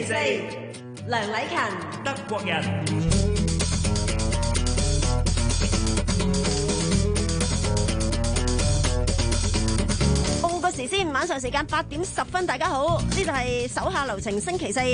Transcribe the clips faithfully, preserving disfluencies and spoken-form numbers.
四，梁禮勤， 德國人。 報個時先，晚上時間八點十分，大家好，呢度係手下留情星期四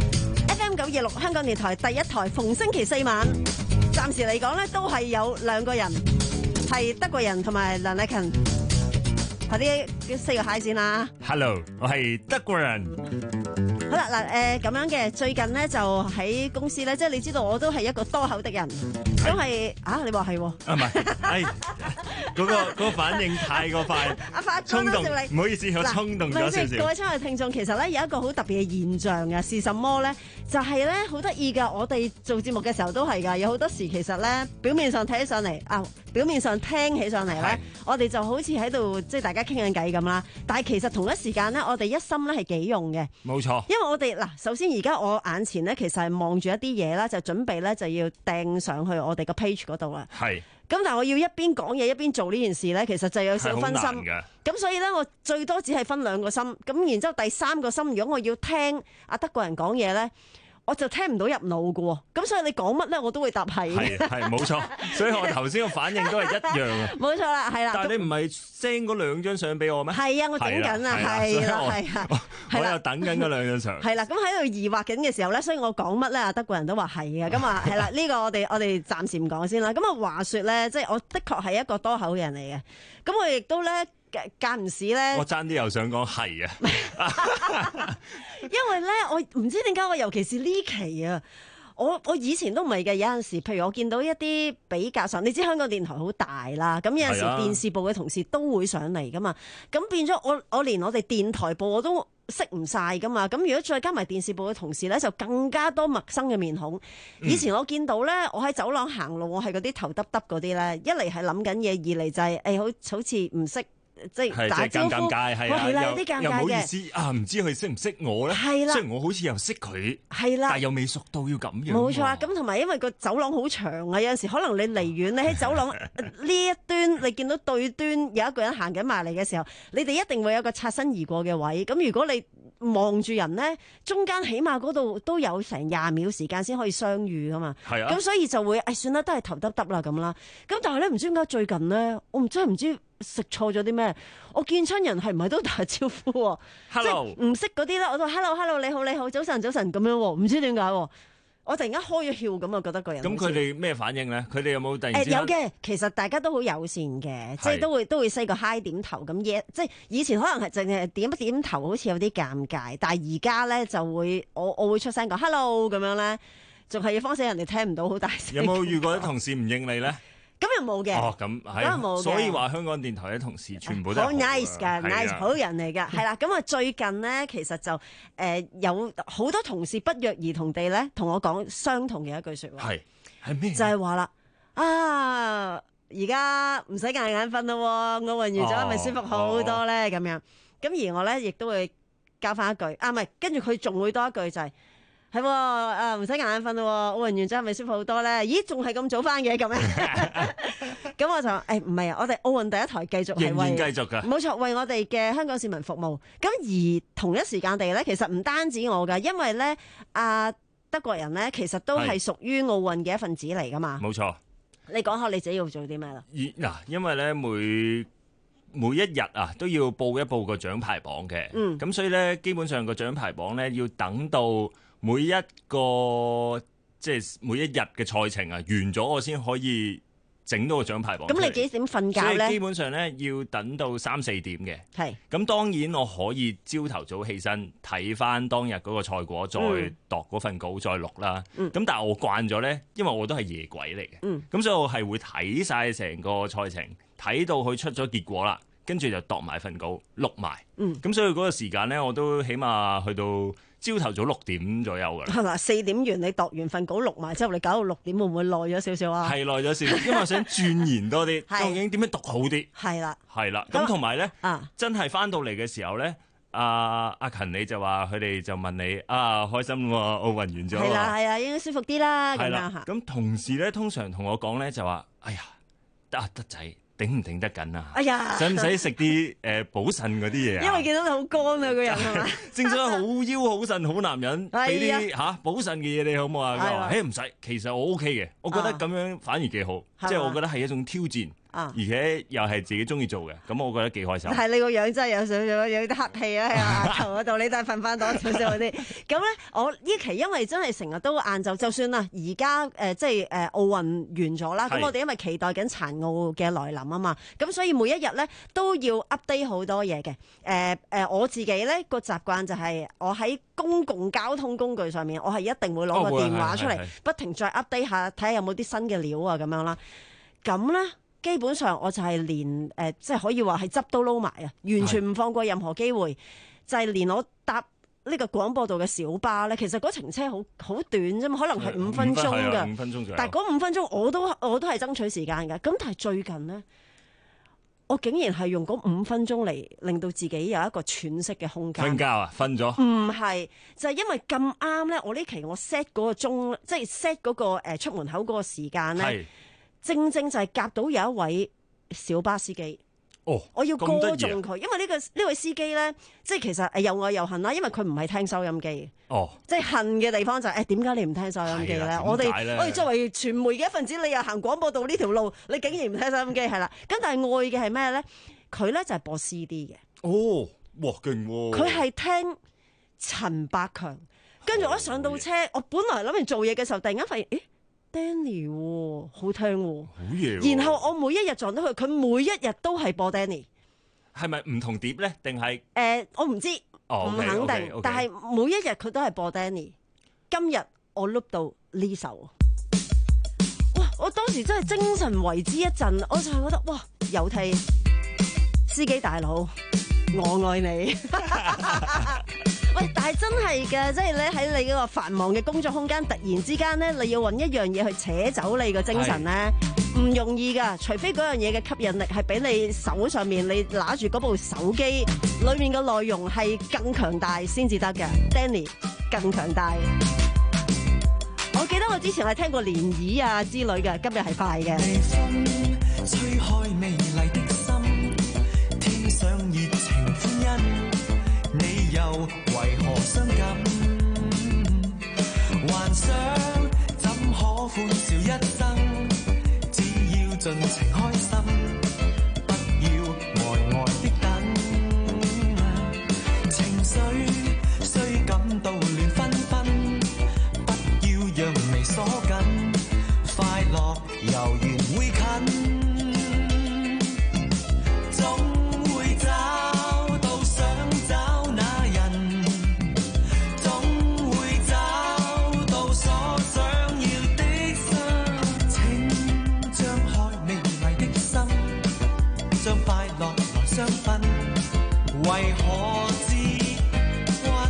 F M 九二六香港電台第一台，逢星期四晚，暫時嚟講咧都係有兩個人，係德國人同埋梁禮勤。快啲叫四個 hi 先啦 Hello， 我係德國人。 好啦，嗱，誒咁樣嘅，最近咧就喺公司咧，即係你知道我都係一個多口的人，都係啊，你話係喎？ 啊唔係，哎，嗰個嗰個反應太過快， 阿發衝動， 你唔好意思，我衝動咗少少。 各位親愛聽眾，其實咧有一個好特別嘅現象嘅，是什麼咧？就係咧好得意㗎，我哋做節目嘅時候都係㗎，有好多時其實咧表面上睇起上嚟啊，表面上聽起上嚟咧，我哋就好似喺度即係大家傾緊偈咁啦，但係其實同一時間咧，我哋一心咧係幾用嘅。 冇錯。 因為我哋嗱，首先而家我眼前咧，其實係望住一啲嘢啦，就準備咧就要掟上去我哋個 page 嗰度啦。係。咁但係我要一邊講嘢一邊做呢件事咧，其實就有少少分心。咁所以咧，我最多只係分兩個心。咁然之後第三個心，如果我要聽阿德國人講嘢咧，我就聽唔到入腦㗎喎。咁所以你講乜咧，我都會答係。係係冇錯。所以我頭先個反應都係一樣啊。冇錯啦，係啦。但係你唔係 send 嗰兩張相俾我咩？係啊，我整緊啊，係啦，係啊。我又等緊嗰兩張相。係啦，咁喺度疑惑緊嘅時候咧，所以我講乜咧，阿德國人都話係嘅。咁啊，係啦，呢個我哋我哋暫時唔講先啦。咁啊，話說咧，即係我的確係一個多口嘅人嚟嘅。咁我亦都咧間唔時咧，我爭啲又想講係啊，因為咧我唔知點解我尤其是呢期啊。我我以前都唔係嘅，有陣時，譬如我見到一啲比較上，你知香港電台好大啦，咁有陣時電視部嘅同事都會上嚟噶嘛，咁變咗我我連我哋電台部我都識唔晒噶嘛，咁如果再加埋電視部嘅同事咧，就更加多陌生嘅面孔。以前我見到咧，我喺走廊行路，我係嗰啲頭耷耷嗰啲咧，一嚟係諗緊嘢，二嚟就係、是、誒、欸、好好似唔識。即係打招呼，係啊，有啲尷尬嘅，又唔好意思啊，唔知佢識唔識我咧？係啦，雖然我好似又識佢，係啦，但係又未熟到要咁樣。冇錯啊，咁同埋因為個走廊好長啊，有陣時可能你離遠，你喺走廊呢一端，你見到對端有一個人行緊埋嚟嘅時候，你哋一定會有個擦身而過嘅位。咁如果你望住人咧，中間起碼嗰度都有成廿秒時間先可以相遇噶嘛。係啊，咁所以就會誒算啦，都係頭耷耷啦咁啦。咁但係咧，唔知點解最近咧，我唔真係唔知。食錯咗啲咩？我見親人係唔係都打招呼喎？ Hello. 即係唔識嗰啲咧，我都 hello hello 你好你好早晨早晨咁樣喎，唔知點解喎？我突然間開咗竅咁啊，覺得個人咁佢哋咩反應咧？佢哋有冇突然之間？誒有嘅，其實大家都好友善嘅，即係都會都會 say 個 hi 點頭咁嘢。即係以前可能係淨係點一點頭，好似有啲尷尬，但係而家咧就會我我會出聲講 hello 咁樣咧，仲係要方死人哋聽唔到好大聲。有冇遇過啲同事唔應你咧？咁又冇嘅，哦咁係，所以話香港電台啲同事全部都好 nice 㗎 ，nice 好人嚟㗎，係啦。咁啊最近咧，其實就誒、呃、有好多同事不約而同地咧，同我講相同嘅一句説話，係係咩？就係話啦，啊而家唔使眼眼瞓咯，奧運完咗係咪舒服好多咧？咁、哦、樣，咁而我咧亦都會交翻一句，啊唔係，跟住佢仲會多一句就係、是。係喎，啊唔使眼眼瞓咯，奧運完咗係咪舒服好多咧？咦，仲係咁早翻嘅咁樣？咁我就誒唔係啊，我哋奧運第一台繼續係為仍然繼續噶，冇錯，為我哋嘅香港市民服務。咁而同一時間地咧，其實唔單止我噶，因為咧啊德國人咧，其實都係屬於奧運嘅一份子嚟噶嘛。冇錯，你講下你自己要做啲咩啦？嗱，因為咧每每一日啊都要報一報個獎牌榜嘅，嗯，咁所以咧基本上個獎牌榜咧要等到。每一個即係每一日嘅賽程啊，完咗我先可以整到個獎牌榜。咁你幾點瞓覺咧？所以基本上咧要等到三四點嘅。係。咁當然我可以朝頭早起身睇翻當日嗰個賽果，再度嗰份稿再錄啦。嗯。咁但係我慣咗咧，因為我都係夜鬼嚟嘅。嗯。咁所以我係會睇晒成個賽程，睇到佢出咗結果啦，跟住就度埋份稿錄埋。嗯。咁所以嗰個時間咧，我都起碼去到朝頭早六點左右㗎啦，係嘛？四點完你度完份稿錄埋之後，你搞到六點會唔會耐咗少少啊？係耐咗少少，因為我想鑽研多啲，究竟點樣讀好啲？係啦，係啦。咁同埋咧，真係翻到嚟嘅時候咧，阿阿勤你就話佢哋就問你啊，開心喎，奧運完咗，係啦係啊，應該舒服啲啦咁樣嚇。咁同事咧通常同我講咧就話，哎呀，得啊德仔。 頂唔頂得緊啊？ 哎呀， 使唔使食啲誒補腎嗰啲嘢啊？ 因為見到你好乾啊，個人係嘛？ 正所謂好腰好腎好男人，俾啲嚇補腎嘅嘢你好唔好啊？佢話：誒唔使，其實我 OK 嘅，我覺得咁樣反而幾好，即係我覺得係一種挑戰。而且又係自己中意做嘅，咁我覺得幾開心。係你個樣真係有少少有啲黑氣啊，喺額頭嗰度，你都係瞓翻多少少嗰啲。咁咧，我呢期因為真係成日都晏晝，就算啦，而家誒即係誒奧運完咗啦，咁我哋因為期待緊殘奧嘅來臨啊嘛，咁所以每一日咧都要 update 好多嘢嘅。誒、呃、誒，我自己咧個習慣就係我喺公共交通工具上面，我係一定會攞個電話出嚟，不停再 update 下，睇下有冇啲新嘅料啊咁樣啦。咁咧。基本上我就係連誒、呃，即係可以話係汁都撈埋啊，完全唔放過任何機會。就係、是、連我搭呢個廣播道嘅小巴咧，其實嗰程車好好短啫嘛，可能係五分鐘㗎。五分鐘但係嗰五分鐘我都我都係爭取時間㗎。咁但係最近呢，我竟然係用嗰五分鐘嚟令到自己有一個喘息嘅空間。瞓覺啊？瞓咗？唔係，就係、是、因為咁啱咧，我呢期我 set 嗰個鐘，即係 set 嗰個誒出門口嗰個時間咧。正正就係夾到有一位小巴司機，哦，我要歌頌佢，因為呢、呢個呢位司機咧，即係其實誒又愛又恨啦，因為佢唔係聽收音機，哦，即係恨嘅地方就係誒點解你唔聽收音機咧？我哋我哋作為傳媒嘅一份子，你又行廣播道呢條路，你竟然唔聽收音機，係啦。咁但係愛嘅係咩咧？佢咧就係播 C D 嘅，哦，哇勁喎！佢係聽陳百強，跟住我一上到車，我本來諗住做嘢嘅時候，突然間發現，誒。Danny 喎，好聽喎，好嘢。然後我每一日撞到佢，佢每一日都係播 Danny。係咪唔同碟咧？定係誒？我唔知，唔肯定。但係每一日佢都係播 Danny。今日我碌到呢首，哇！我當時真係精神為之一振，我就係覺得哇，有睇司機大佬，我愛你。喂，但係真係嘅，即係咧喺你嗰個繁忙嘅工作空間，突然之間咧，你要揾一樣嘢去扯走你個精神咧，唔容易噶。除非嗰樣嘢嘅吸引力係比你手上面你拿住嗰部手機裏面嘅內容係更強大先至得嘅。Danny 更強大。我記得我之前係聽過漣漪啊之類嘅，今日係快嘅。微風吹開美麗的心，添上熱情歡欣。你又為何傷感？幻想怎可歡笑一生？只要盡情開心，不要呆呆的等。情緒雖感到亂紛紛，不要讓眉鎖緊，快樂悠然會近。為何自困？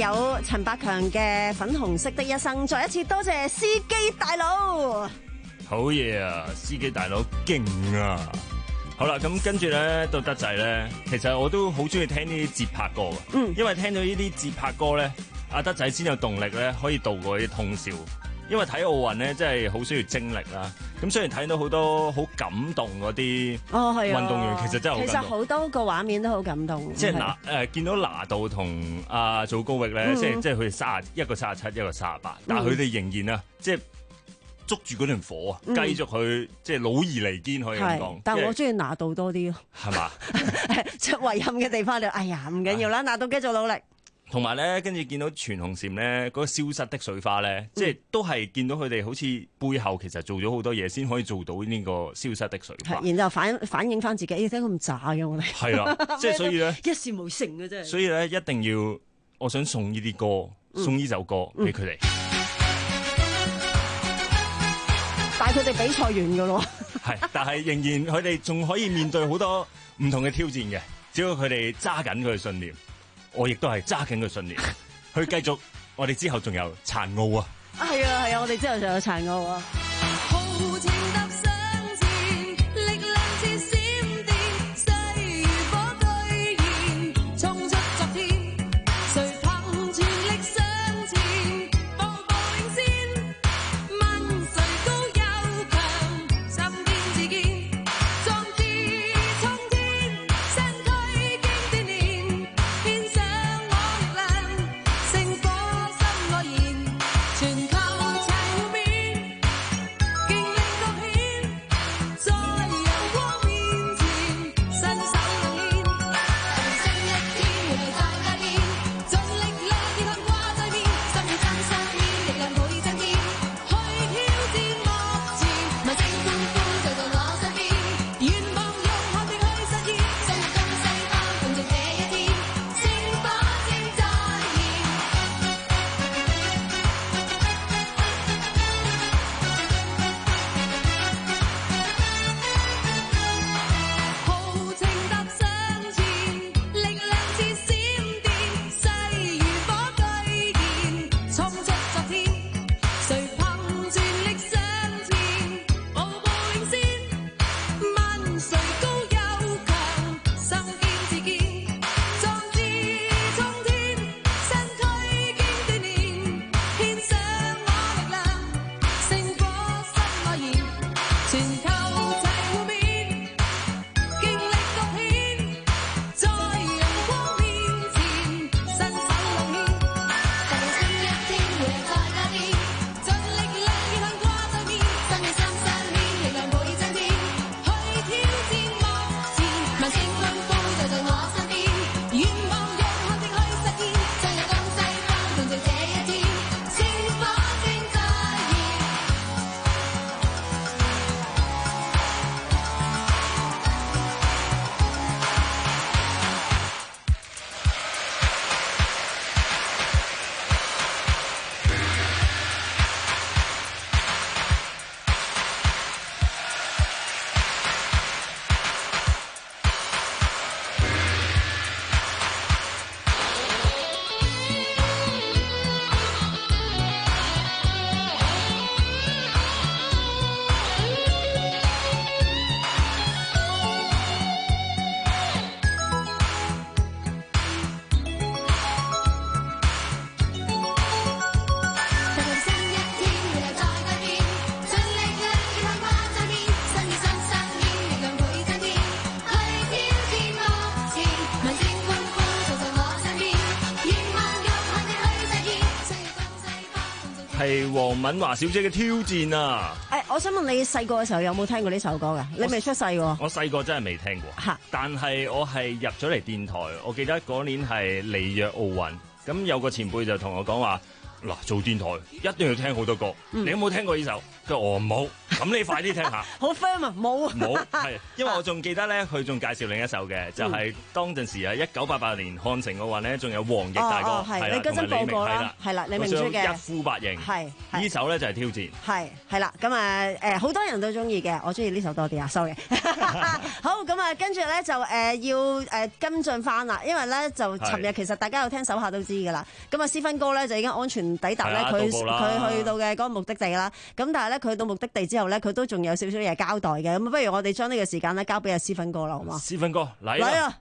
陳百強嘅粉紅色的一生，再一次多謝司機大佬。 好嘢啊！司機大佬勁啊！好啦，咁跟住咧到德仔咧，其實我都好中意聽呢啲節拍歌嘅，嗯，因為聽到呢啲節拍歌咧，阿德仔先有動力咧，可以度過啲通宵。因為睇奧運咧，真係好需要精力啦。咁雖然睇到好多好感動嗰啲哦係運動員，其實真係好感動。 其實好多個畫面都好感動。 即係拿誒見到拿度同阿祖高域咧，嗯、即係即係佢哋卅一個卅七，一個卅八，但係佢哋仍然啊，即係捉住嗰團火啊，繼、嗯、續去即係老而彌堅可以咁講。 但係我中意拿度多啲咯。係嘛？出遺憾嘅地方就，哎呀唔緊要啦，拿度繼續努力。 同埋咧，跟住見到全紅嬋咧，嗰個消失的水花咧，嗯、即係都係見到佢哋好似背後其實做咗好多嘢，先可以做到呢個消失的水花。 然之後反反映翻自己，你睇咁渣嘅我哋。係啦， 即係所以咧， 一事無成嘅真係。 所以咧，一定要，我想送呢啲歌，嗯、送呢首歌俾佢哋。 但係佢哋比賽完㗎咯。 係，但係仍然佢哋仲可以面對好多唔同嘅挑戰嘅，只要佢哋揸緊佢嘅信念。我亦都係揸緊個信念，去繼續。我哋之後仲有殘奧啊！ 啊，係啊，係啊，我哋之後仲有殘奧啊！ 係黃敏華小姐嘅挑戰啊！ 誒、哎，我想問你細個嘅時候有冇聽過呢首歌㗎？你未出世喎。 我細個真係未聽過，哈但係我係入咗嚟電台。我記得嗰年係里約奧運，咁有個前輩就同我講話：嗱，做電台一定要聽好多歌。嗯、你有冇聽過呢首？佢話我冇。咁你快啲聽下。 好 friend 啊，冇冇係，因為我仲記得咧，佢仲介紹另一首嘅，就係、是、當陣時啊，一九八八年漢城奧運咧，仲有黃奕大哥，係、哦哦、啦，同埋李明係啦， 係啦，李明珠嘅一呼百應， 係呢首咧就係挑戰， 係係啦，咁啊誒好多人都中意嘅，我中意呢首多啲啊，sorry。好，咁啊跟住咧就誒、呃、要誒跟進翻啦，因為咧就尋日其實大家有聽手下都知㗎啦，咁啊思芬哥咧就已經安全全抵達咧佢佢去到嘅嗰個目的地啦。咁但係咧佢到目的地之後咧，佢都仲有少少嘢交代嘅。咁不如我哋將呢個時間咧交俾阿思芬哥啦，好嘛？ 思芬哥嚟啦！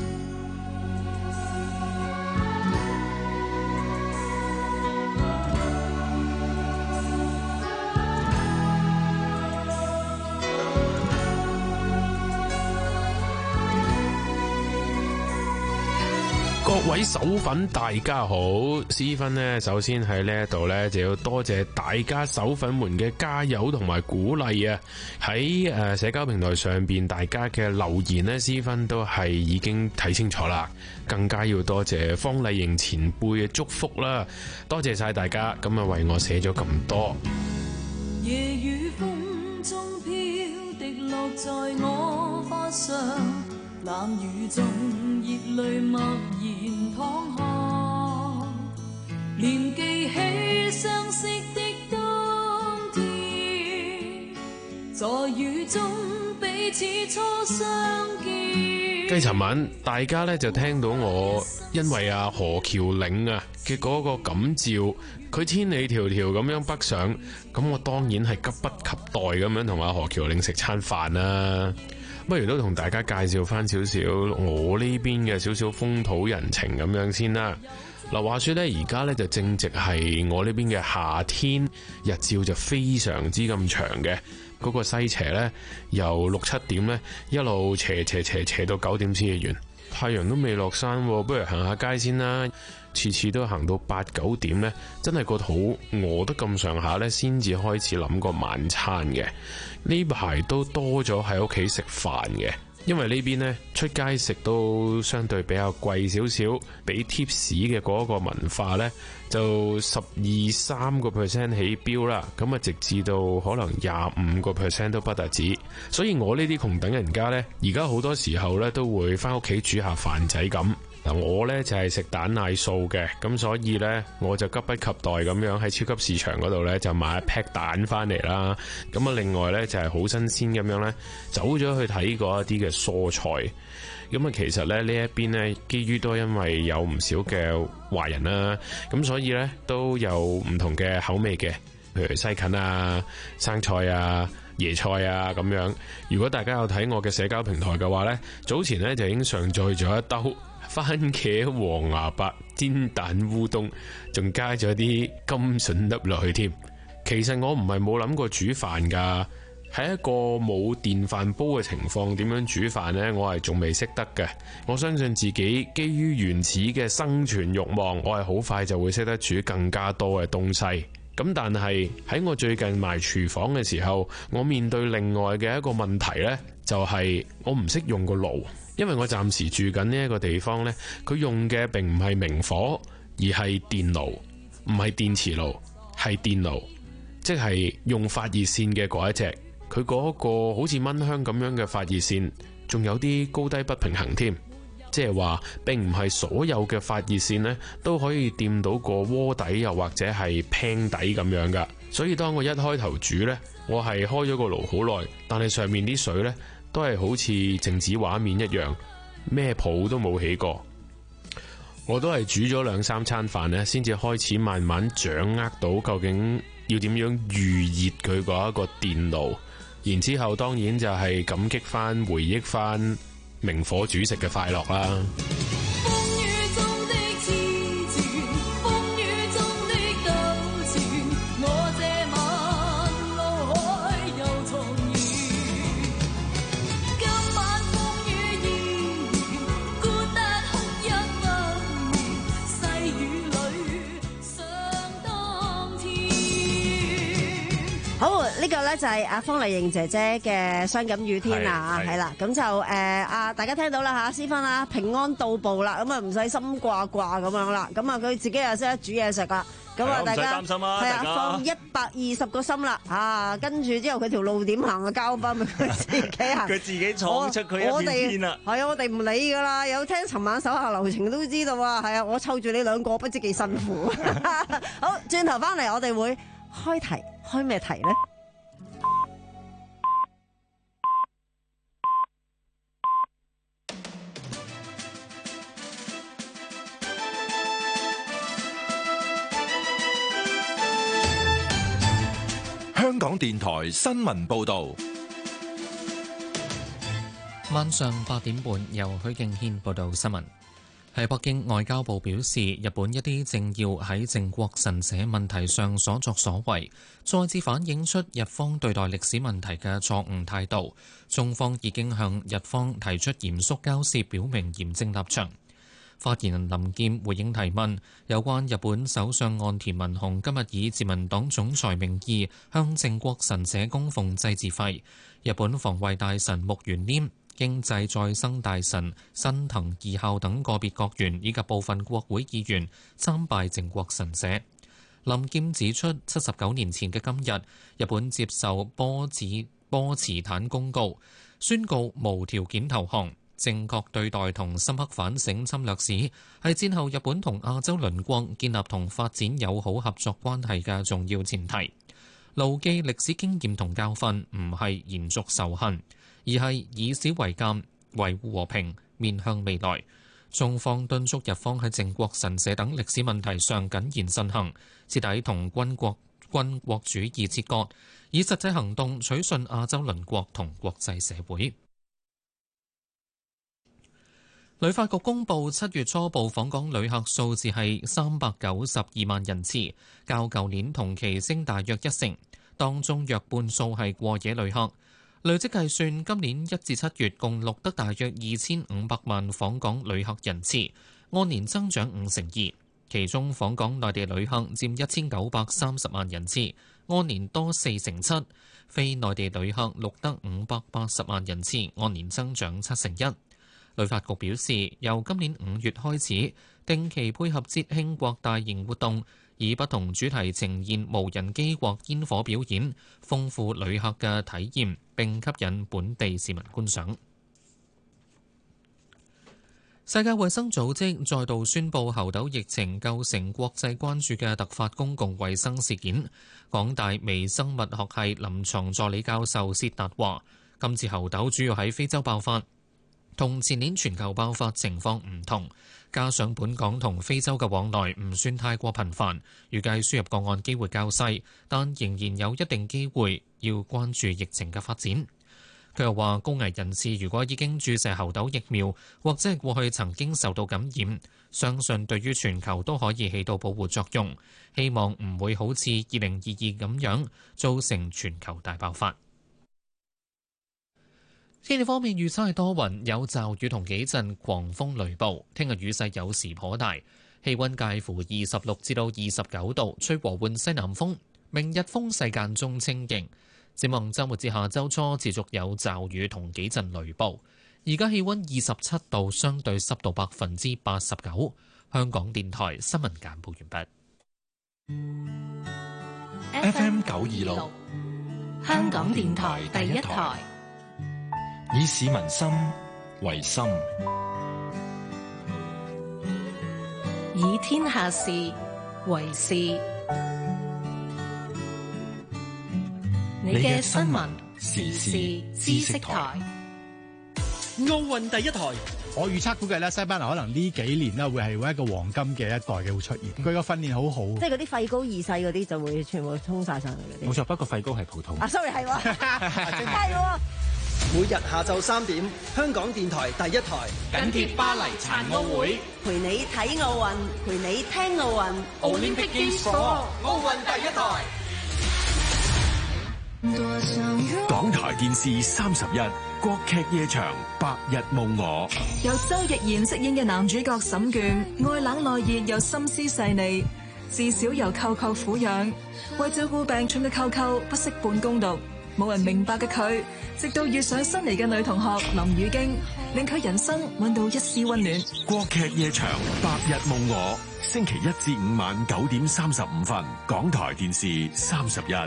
各位手粉大家好，思芬呢首先喺呢一度呢就要多謝大家手粉們嘅加油同埋鼓勵啊！喺誒社交平台上邊大家嘅留言呢，思芬都係已經睇清楚啦，更加要多謝方麗瑩前輩嘅祝福啦，多謝晒大家，咁啊為我寫咗咁多。 夜雨風中飄，滴落在我髮上，冷雨中熱淚默然淌下，念記起相識的當天，在雨中彼此初相見。 繼尋晚大家咧就聽到我因為阿何喬嶺啊嘅嗰個感召，佢千里迢迢咁樣北上，咁我當然係急不及待咁樣同阿何喬嶺食餐飯啦。不如都同大家介紹翻少少我呢邊嘅少少風土人情咁樣先啦。嗱，話說呢，而家呢就正值係我呢邊嘅夏天，日照就非常之咁長嘅。嗰、那個西斜呢，由六七點呢一路斜斜斜斜到九點先至完。太陽都未落山，不如行下街先啦。次次都行到八九點呢，真係個肚餓得咁上下呢，先至開始諗個晚餐嘅。呢排都多咗喺屋企食飯嘅，因為呢邊呢出街食都相對比較貴少少，俾貼士嘅嗰個文化呢，就十二三個 percent 起標啦，咁啊直至到可能廿五個 percent 都不特止。所以我呢啲窮等人家呢，而家好多時候呢都會翻屋企煮下飯仔咁。嗱，我呢就係食蛋奶素嘅，咁所以呢，我就急不及待咁樣喺超級市場嗰度呢，就買一 pack 蛋翻嚟啦。咁啊，另外呢，就係好新鮮咁樣呢，走咗去睇過一啲嘅蔬菜。咁啊，其實咧呢一邊呢，基於都因為有唔少嘅華人啦，咁所以呢，都有唔同嘅口味嘅，譬如西芹啊、生菜啊、椰菜啊咁樣。如果大家有睇我嘅社交平台嘅話呢，早前呢，就已經上載咗一兜番茄黃芽白煎蛋烏冬，仲加咗啲甘筍粒落去添。其實我唔係冇諗過煮飯噶，喺一個冇電飯煲嘅情況，點樣煮飯呢？我係仲未識得嘅。我相信自己基於原始嘅生存慾望，我係好快就會識得煮更加多嘅東西。咁但係喺我最近埋廚房嘅時候，我面對另外嘅一個問題呢，就係我唔識用個爐。因為我暫時住緊呢一個地方呢，佢用嘅並唔係明火，而係電爐，唔係電磁爐，係電爐，即係用發熱線嘅嗰一隻。佢嗰個好似蚊香咁樣嘅發熱線，仲有啲高低不平衡添。即係話，並唔係所有嘅發熱線呢都可以掂到個鍋底，又或者係 pan 底咁樣噶。所以當我一開頭煮呢，我係開咗個爐好耐，但係上面啲水呢，都係好似靜止畫面一樣，咩泡都冇起過。我都係煮咗兩三餐飯呢，先至開始慢慢掌握到究竟要點樣預熱佢嗰一個電爐。然之後當然就係感激翻、回憶翻明火煮食嘅快樂啦。 呢個咧就係阿方麗瑩姐姐嘅傷感雨天啊，係啦，咁就誒啊大家聽到啦嚇，思芬啊平安到步啦，咁啊唔使心掛掛咁樣啦，咁啊佢自己又識得煮嘢食啦，咁啊大家唔使擔心啊， 係啊放一百二十個心啦啊，跟住之後佢條路點行啊，交翻俾佢自己行， 佢自己闖出佢一片天啦。 係啊，我哋唔理噶啦，有聽尋晚手下留情都知道啊，係啊，我湊住你兩個不知幾辛苦。好，轉頭翻嚟我哋會開題，開咩題咧？ 香港電台新聞報道。 晚上八點半，由許敬軒報道新聞。喺北京，外交部表示，日本一啲政要喺靖國神社問題上所作所為，再次反映出日方對待歷史問題嘅錯誤態度。中方已經向日方提出嚴肅交涉，表明嚴正立場。發言人林劍回應提問，有關日本首相岸田文雄今日以自民黨總裁名義向靖國神社供奉祭祀費，日本防衛大臣木原稔、經濟再生大臣新藤義孝等個別國員以及部分國會議員參拜靖國神社。林劍指出，七十九年前嘅今日，日本接受波茨波茨坦公告，宣告無條件投降，正確對待同深刻反省侵略史，係戰後日本同亞洲鄰國建立同發展友好合作關係嘅重要前提。牢記歷史經驗同教訓，唔係延續仇恨，而係以史為鑑，維護和平，面向未來。中方敦促日方喺靖國神社等歷史問題上謹言慎行，徹底同軍國軍國主義切割，以實際行動取信亞洲鄰國同國際社會。旅發局公布七月初步訪港旅客數字係三百九十二萬人次，較舊年同期升大約一成，當中約半數係過夜旅客。累積計算，今年一至七月共錄得大約二千五百萬訪港旅客人次，按年增長五成二。其中訪港內地旅客佔一千九百三十萬人次，按年多四成七；非內地旅客錄得五百八十萬人次，按年增長七成一。旅發局表示，由今年五月開始，定期配合節慶或大型活動，以不同主題呈現無人機或煙火表演，豐富旅客嘅體驗，並吸引本地市民觀賞。世界衛生組織再度宣布猴痘疫情構成國際關注嘅突發公共衛生事件。港大微生物學系臨床助理教授薛達話，今次猴痘主要喺非洲爆發，同前年全球爆發情況唔同，加上本港同非洲嘅往來唔算太過頻繁，預計輸入個案機會較細，但仍然有一定機會要關注疫情嘅發展。佢又話，高危人士如果已經注射猴痘疫苗，或者係過去曾經受到感染，相信對於全球都可以起到保護作用，希望唔會好似二零二二咁樣造成全球大爆發。天氣方面預測係多雲，有驟雨同幾陣狂風雷暴。聽日雨勢有時頗大，氣溫介乎二十六至到二十九度，吹和緩西南風。明日風勢間中清勁。展望週末至下週初持續有驟雨同幾陣雷暴。而家氣溫二十七度，相對濕度百分之八十九。香港電台新聞簡報完畢。F M 九二六， 香港電台第一台。 以市民心為心， 以天下事為事。你嘅新聞時事知識台。 奧運第一台，我預測估計咧，西班牙可能呢幾年咧會係會一個黃金嘅一代嘅會出現。佢個訓練好好， 即係嗰啲費高二世嗰啲就會全部衝晒上嚟嗰啲。 冇錯，不過費高係普通。 啊 ，sorry 係喎，係喎。 每日下晝三點，香港電台第一台緊貼巴黎殘奧會， 陪你睇奧運，陪你聽奧運。 Olympic Games for All，奧運第一台。 港台電視三十一，國劇夜場，白日夢我。 由周奕賢飾演嘅男主角沈倦，愛冷內熱又心思細膩，自小由舅舅撫養，為照顧病重嘅舅舅，不惜半工讀。冇人明白嘅佢，直到遇上新嚟嘅女同學林雨京，令佢人生搵到一絲溫暖。 國劇夜場，白日夢我，星期一至五晚九點三十五分，港台電視三十一。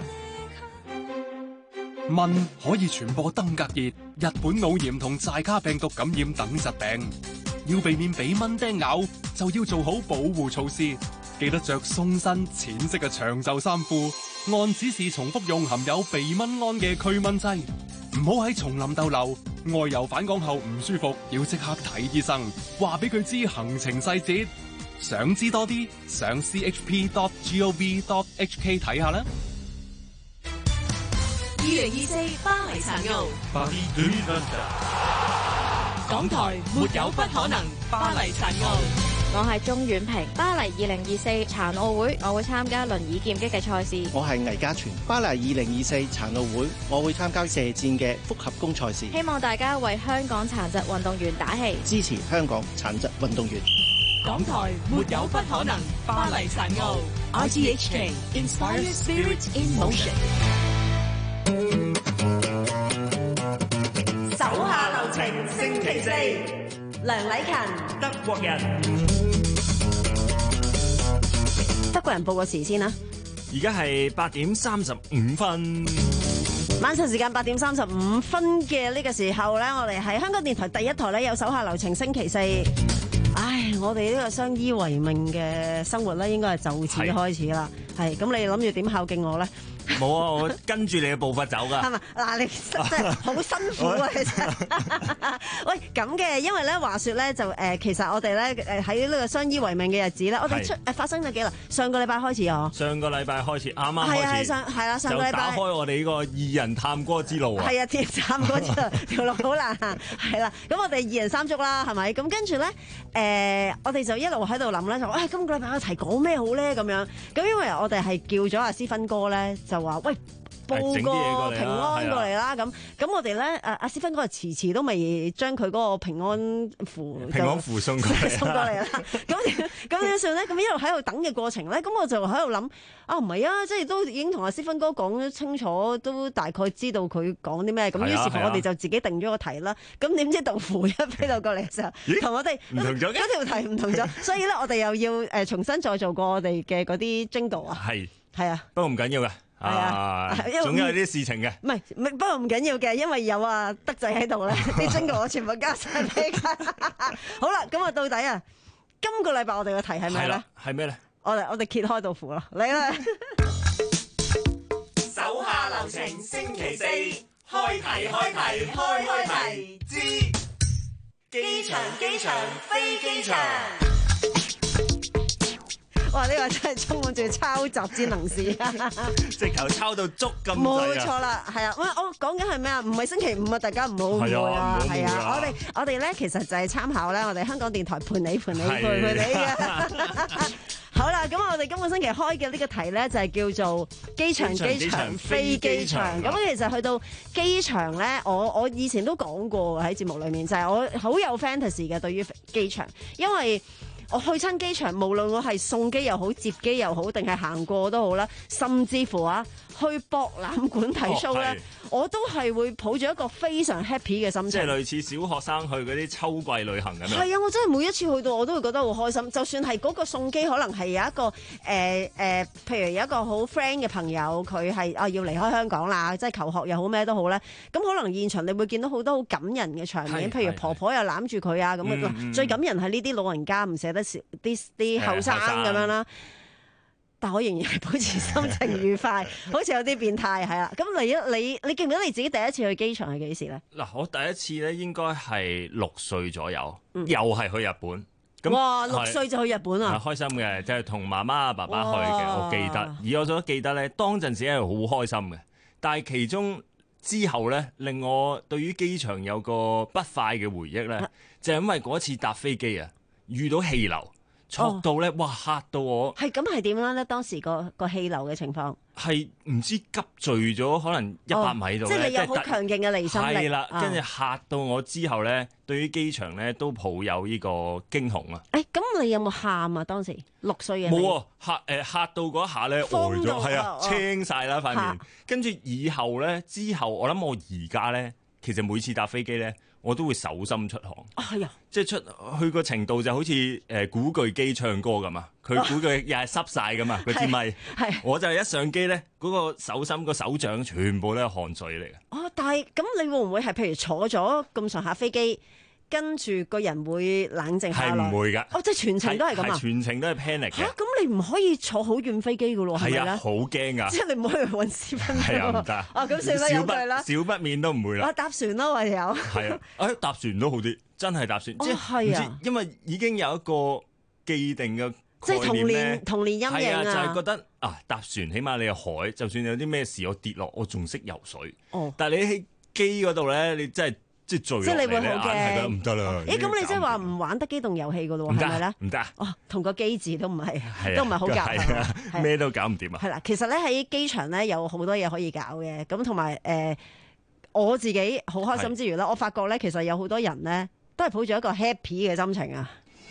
蚊可以傳播登革熱、日本腦炎同寨卡病毒感染等疾病，要避免俾蚊叮咬，就要做好保護措施。記得着鬆身淺色嘅長袖衫褲，按指示重複用含有避蚊胺嘅驅蚊劑。唔好喺叢林逗留，外遊返港後唔舒服，要即刻睇醫生，話俾佢知行程細節。想知多啲，上 c h p dot gov dot h k 睇下啦。 二零二四巴黎殘奧，港台沒有不可能，巴黎殘奧。 我係鍾婉萍，巴黎二零二四殘奧會，我會參加輪椅劍擊嘅賽事。 我係倪家全，巴黎二零二四殘奧會，我會參加射箭嘅複合弓賽事。 希望大家為香港殘疾運動員打氣， 支持香港殘疾運動員。 港台沒有不可能，巴黎殘奧 R T H K Inspire Spirit in Motion。 手下留情，星期四，梁禮勤， 德國人。 德國人報個時先啦。 而家係八點三十五分。 晚上時間八點三十五分嘅呢個時候咧，我哋喺香港電台第一台咧有手下留情星期四。唉，我哋呢個相依為命嘅生活咧，應該係就此開始啦。係，咁你諗住點孝敬我咧？ 冇啊，我跟住你嘅步伐走噶。 係嘛？嗱，你真係好辛苦啊，其實。喂，咁嘅，因為咧話說咧就誒，其實我哋咧誒喺呢個相依為命嘅日子咧，我哋出誒發生咗幾耐？上個禮拜開始啊。 上個禮拜開始，啱啱開始。 係啊係上係啦，上個禮拜就打開我哋呢個二人探戈之路啊。 係啊，二人探戈之路條路好難行，係啦。咁我哋二人三足啦，係咪？咁跟住咧誒，我哋就一路喺度諗咧，就誒今個禮拜一齊講咩好咧咁樣。咁因為我哋係叫咗阿思芬哥咧。就話喂，報個平安過嚟啦，咁咁我哋咧，誒阿思芬哥遲遲都未將佢嗰個平安符平安符送過嚟送過嚟啦。咁咁點算咧？咁一路喺度等嘅過程咧，咁我就喺度諗啊，唔係啊，即係都已經同阿思芬哥講咗清楚，都大概知道佢講啲咩。咁於是乎我哋就自己定咗個題啦。咁點知道符一飛到過嚟嘅時候，同我哋唔同咗嘅嗰條題唔同咗，所以咧我哋又要誒重新再做過我哋嘅嗰啲 jingle 啊。 係係啊， 不過唔緊要嘅。 係啊， 總有啲事情嘅。 唔係，不過唔緊要嘅，因為有啊德仔喺度咧，啲精稿我全部交晒俾佢。好啦，咁啊到底啊，今個禮拜我哋嘅題係咩咧？ 係咩咧？ 我哋我哋揭開道符咯，嚟啦！ 手下留情，星期四開題開題開開題之機場機場飛機場。 哇！呢、這個真係充滿住抄襲之能事， 直頭抄到足咁滯。 冇錯啦，係啊！喂，我講緊係咩啊？唔係星期五啊，大家唔好誤會啊！係啊，我哋我哋咧其實就係參考咧，我哋香港電台陪你陪你陪陪你嘅。好啦，咁我哋今個星期開嘅呢個題咧就係叫做機場機場飛機場。咁其實去到機場咧，我我以前都講過喺節目裡面，就係、是、我好有 fantasy 嘅對於機場，因為我去親機場，無論我係送機又好、接機又好，定係行過都好啦，甚至乎啊去博覽館睇 show 咧，我都係會抱住一個非常 happy 嘅心情。 即係類似小學生去嗰啲秋季旅行咁樣。 係啊，我真係每一次去到我都會覺得好開心。就算係嗰個送機可能係有一個誒誒、呃呃，譬如有一個好 friend 嘅朋友，佢係啊要離開香港啦，即係求學又好咩都好咧。咁可能現場你會見到好多好感人嘅場面，譬如婆婆又攬住佢啊咁樣。嗯嗯、最感人係呢啲老人家唔捨得啲啲後生咁樣啦。但我仍然係保持心情愉快，好似有啲變態係啦。咁你你你記唔記得你自己第一次去機場係幾時咧？ 嗱，我第一次咧應該係六歲左右， 嗯、 又係去日本。咁哇，六歲就去日本啊！ 開心嘅，就係同媽媽爸爸去嘅，我記得。而我所記得咧，當陣時係好開心嘅。但係其中之後咧，令我對於機場有個不快嘅回憶咧，啊、就係因為嗰次搭飛機啊，遇到氣流。錯到咧，哇嚇到我！ 係咁係點樣咧？當時個個氣流嘅情況係唔知急墜咗，可能一百米度、哦、 即係你有好強勁嘅離心力。 係啦，跟住嚇到我之後咧，對於機場咧都抱有呢個驚恐啊！ 誒，咁你有冇喊啊？當時六歲嘅冇啊，嚇誒嚇到嗰一下咧呆咗，係啊，青晒啦塊面。跟住以後咧，之後我諗我而家咧，其實每次搭飛機咧。我都會手心出汗， 啊係啊， 即係出去個程度就好似誒古巨基唱歌咁啊，佢古巨又係濕晒噶嘛，佢支咪，我就係一上機咧，嗰、那個手心個手掌全部都係汗水嚟嘅。 哦，但係咁你會唔會係譬如坐咗咁上下飛機？跟住個人會冷靜下來， 係唔會㗎。 哦，即係全程都係咁啊！ 全程都係 panic 嘅。嚇，咁你唔可以坐好遠飛機㗎咯？係啊，好驚㗎！ 即係你唔可以揾私分。 係啊，唔得。 哦，咁算啦，有句啦。 少不免都唔會啦。 啊，搭船咯，唯有。 係啊，誒搭船都好啲，真係搭船。即係唔知，因為已經有一個既定嘅即係童年童年陰影啊！ 係啊，就係、是、覺得啊，搭船起碼你有海，就算有啲咩事我跌落，我仲識游水。哦，但係你喺機嗰度咧，你真係即係墜落嚟咧，硬係覺得唔得啦。 誒，咁你即係話唔玩得機動遊戲噶咯？係咪咧？ 唔得。 哦，同個機字都唔係，都唔係好夾。 咩都搞唔掂啊！ 係啦，其實咧喺機場咧有好多嘢可以搞嘅，咁同埋誒我自己好開心之餘咧，我發覺咧其實有好多人咧都係抱住一個 happy 嘅心情啊！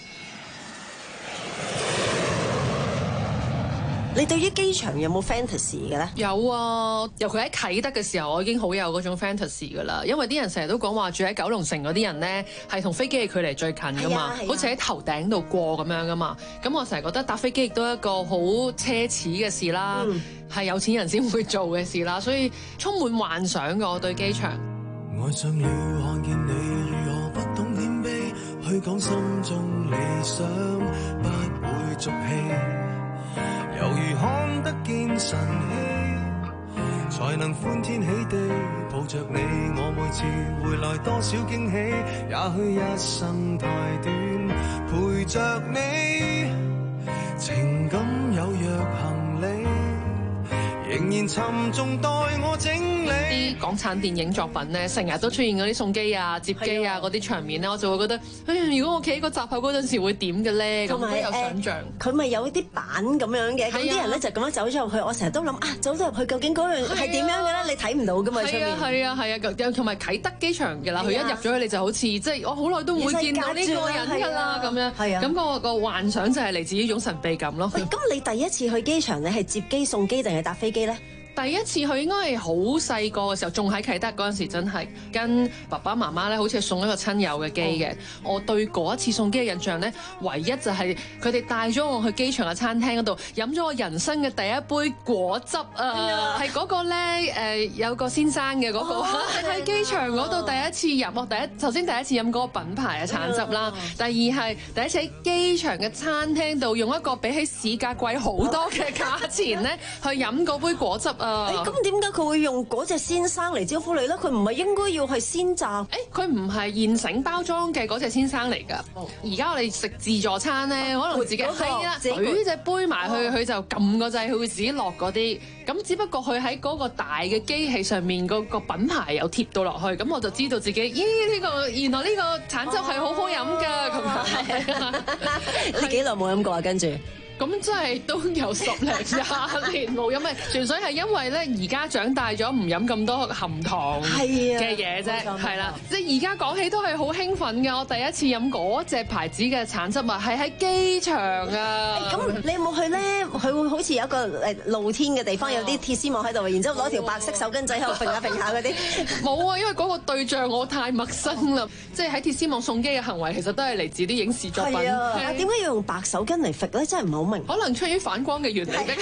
你對於機場有冇 fantasy 嘅咧？ 有啊，尤其喺啟德嘅時候，我已經好有嗰種 fantasy 噶啦。因為啲人成日都講話住喺九龍城嗰啲人咧，係同飛機嘅距離最近噶嘛，啊啊、好似喺頭頂度過咁樣噶嘛。咁我成日覺得搭飛機亦都係一個好奢侈嘅事啦，係、嗯、有錢人先會做嘅事啦，所以充滿幻想嘅我對機場。愛上了看見你如何不懂謙卑，去講心中理想，不會俗氣。猶如看得見晨曦，才能歡天喜地抱着你。我每次回來多少驚喜，也許一生太短，陪着你。情感有若行李，仍然沉重待我整理。啲港產電影作品咧，成日都出現嗰啲送機啊、接機啊嗰啲場面咧，我就會覺得，哎呀，如果我企喺個閘口嗰陣時會點嘅咧？咁都有想像。佢咪有啲板咁樣嘅，咁啲人咧就咁樣走咗入去。我成日都諗啊，走咗入去究竟嗰樣係點樣嘅咧？你睇唔到噶嘛出面。係啊係啊係啊，同埋啟德機場嘅啦，佢一入咗去你就好似即係我好耐都唔會見到呢個人㗎啦咁樣。係啊。咁個個幻想就係嚟自呢種神秘感咯。喂，咁你第一次去機場，你係接機送機定係搭飛機咧？第一次去應該係好細個嘅時候，仲喺啟德嗰陣時，真係跟爸爸媽媽咧，好似係送一個親友嘅機嘅。Oh. 我對嗰一次送機嘅印象咧，唯一就係佢哋帶咗我去機場嘅餐廳嗰度，飲咗我人生嘅第一杯果汁啊！係嗰、oh. 個咧誒、呃、有個先生嘅嗰、嗰個喺、oh. 機場嗰度第一次飲，我第一首先第一次飲嗰個品牌嘅橙汁啦，oh. 第二係第一次喺機場嘅餐廳度用一個比起市價貴好多嘅價錢咧去飲嗰杯果汁。誒咁點解佢會用嗰隻先生嚟招呼你咧？佢唔係應該要係鮮榨？誒佢唔係現成包裝嘅嗰隻先生嚟㗎。而家、哦、我哋食自助餐咧，可能自己係啦，舉隻杯埋去，佢、哦、就撳個掣，佢會自己落嗰啲。咁只不過佢喺嗰個大嘅機器上面嗰個品牌有貼到落去，咁我就知道自己，咦呢、呢個原來呢個橙汁係好好飲㗎。咁啊係啊！你幾耐冇飲過啊？跟住。咁真係都有十零廿年冇飲嘅，純粹係因為咧而家長大咗，唔飲咁多含糖嘅嘢啫，係啦。即係而家講起都係好興奮嘅。我第一次飲嗰隻牌子嘅橙汁啊，係喺機場啊。咁你有冇去咧？佢會好似有一個誒露天嘅地方，有啲鐵絲網喺度，然之後攞條白色手巾仔喺度揈下揈下嗰啲。冇啊，因為嗰個對象我太陌生啦。即係喺鐵絲網送機嘅行為，其實都係嚟自啲影視作品。係啊，點解要用白手巾嚟揈咧？真係唔係好明。可能出於反光嘅原理。給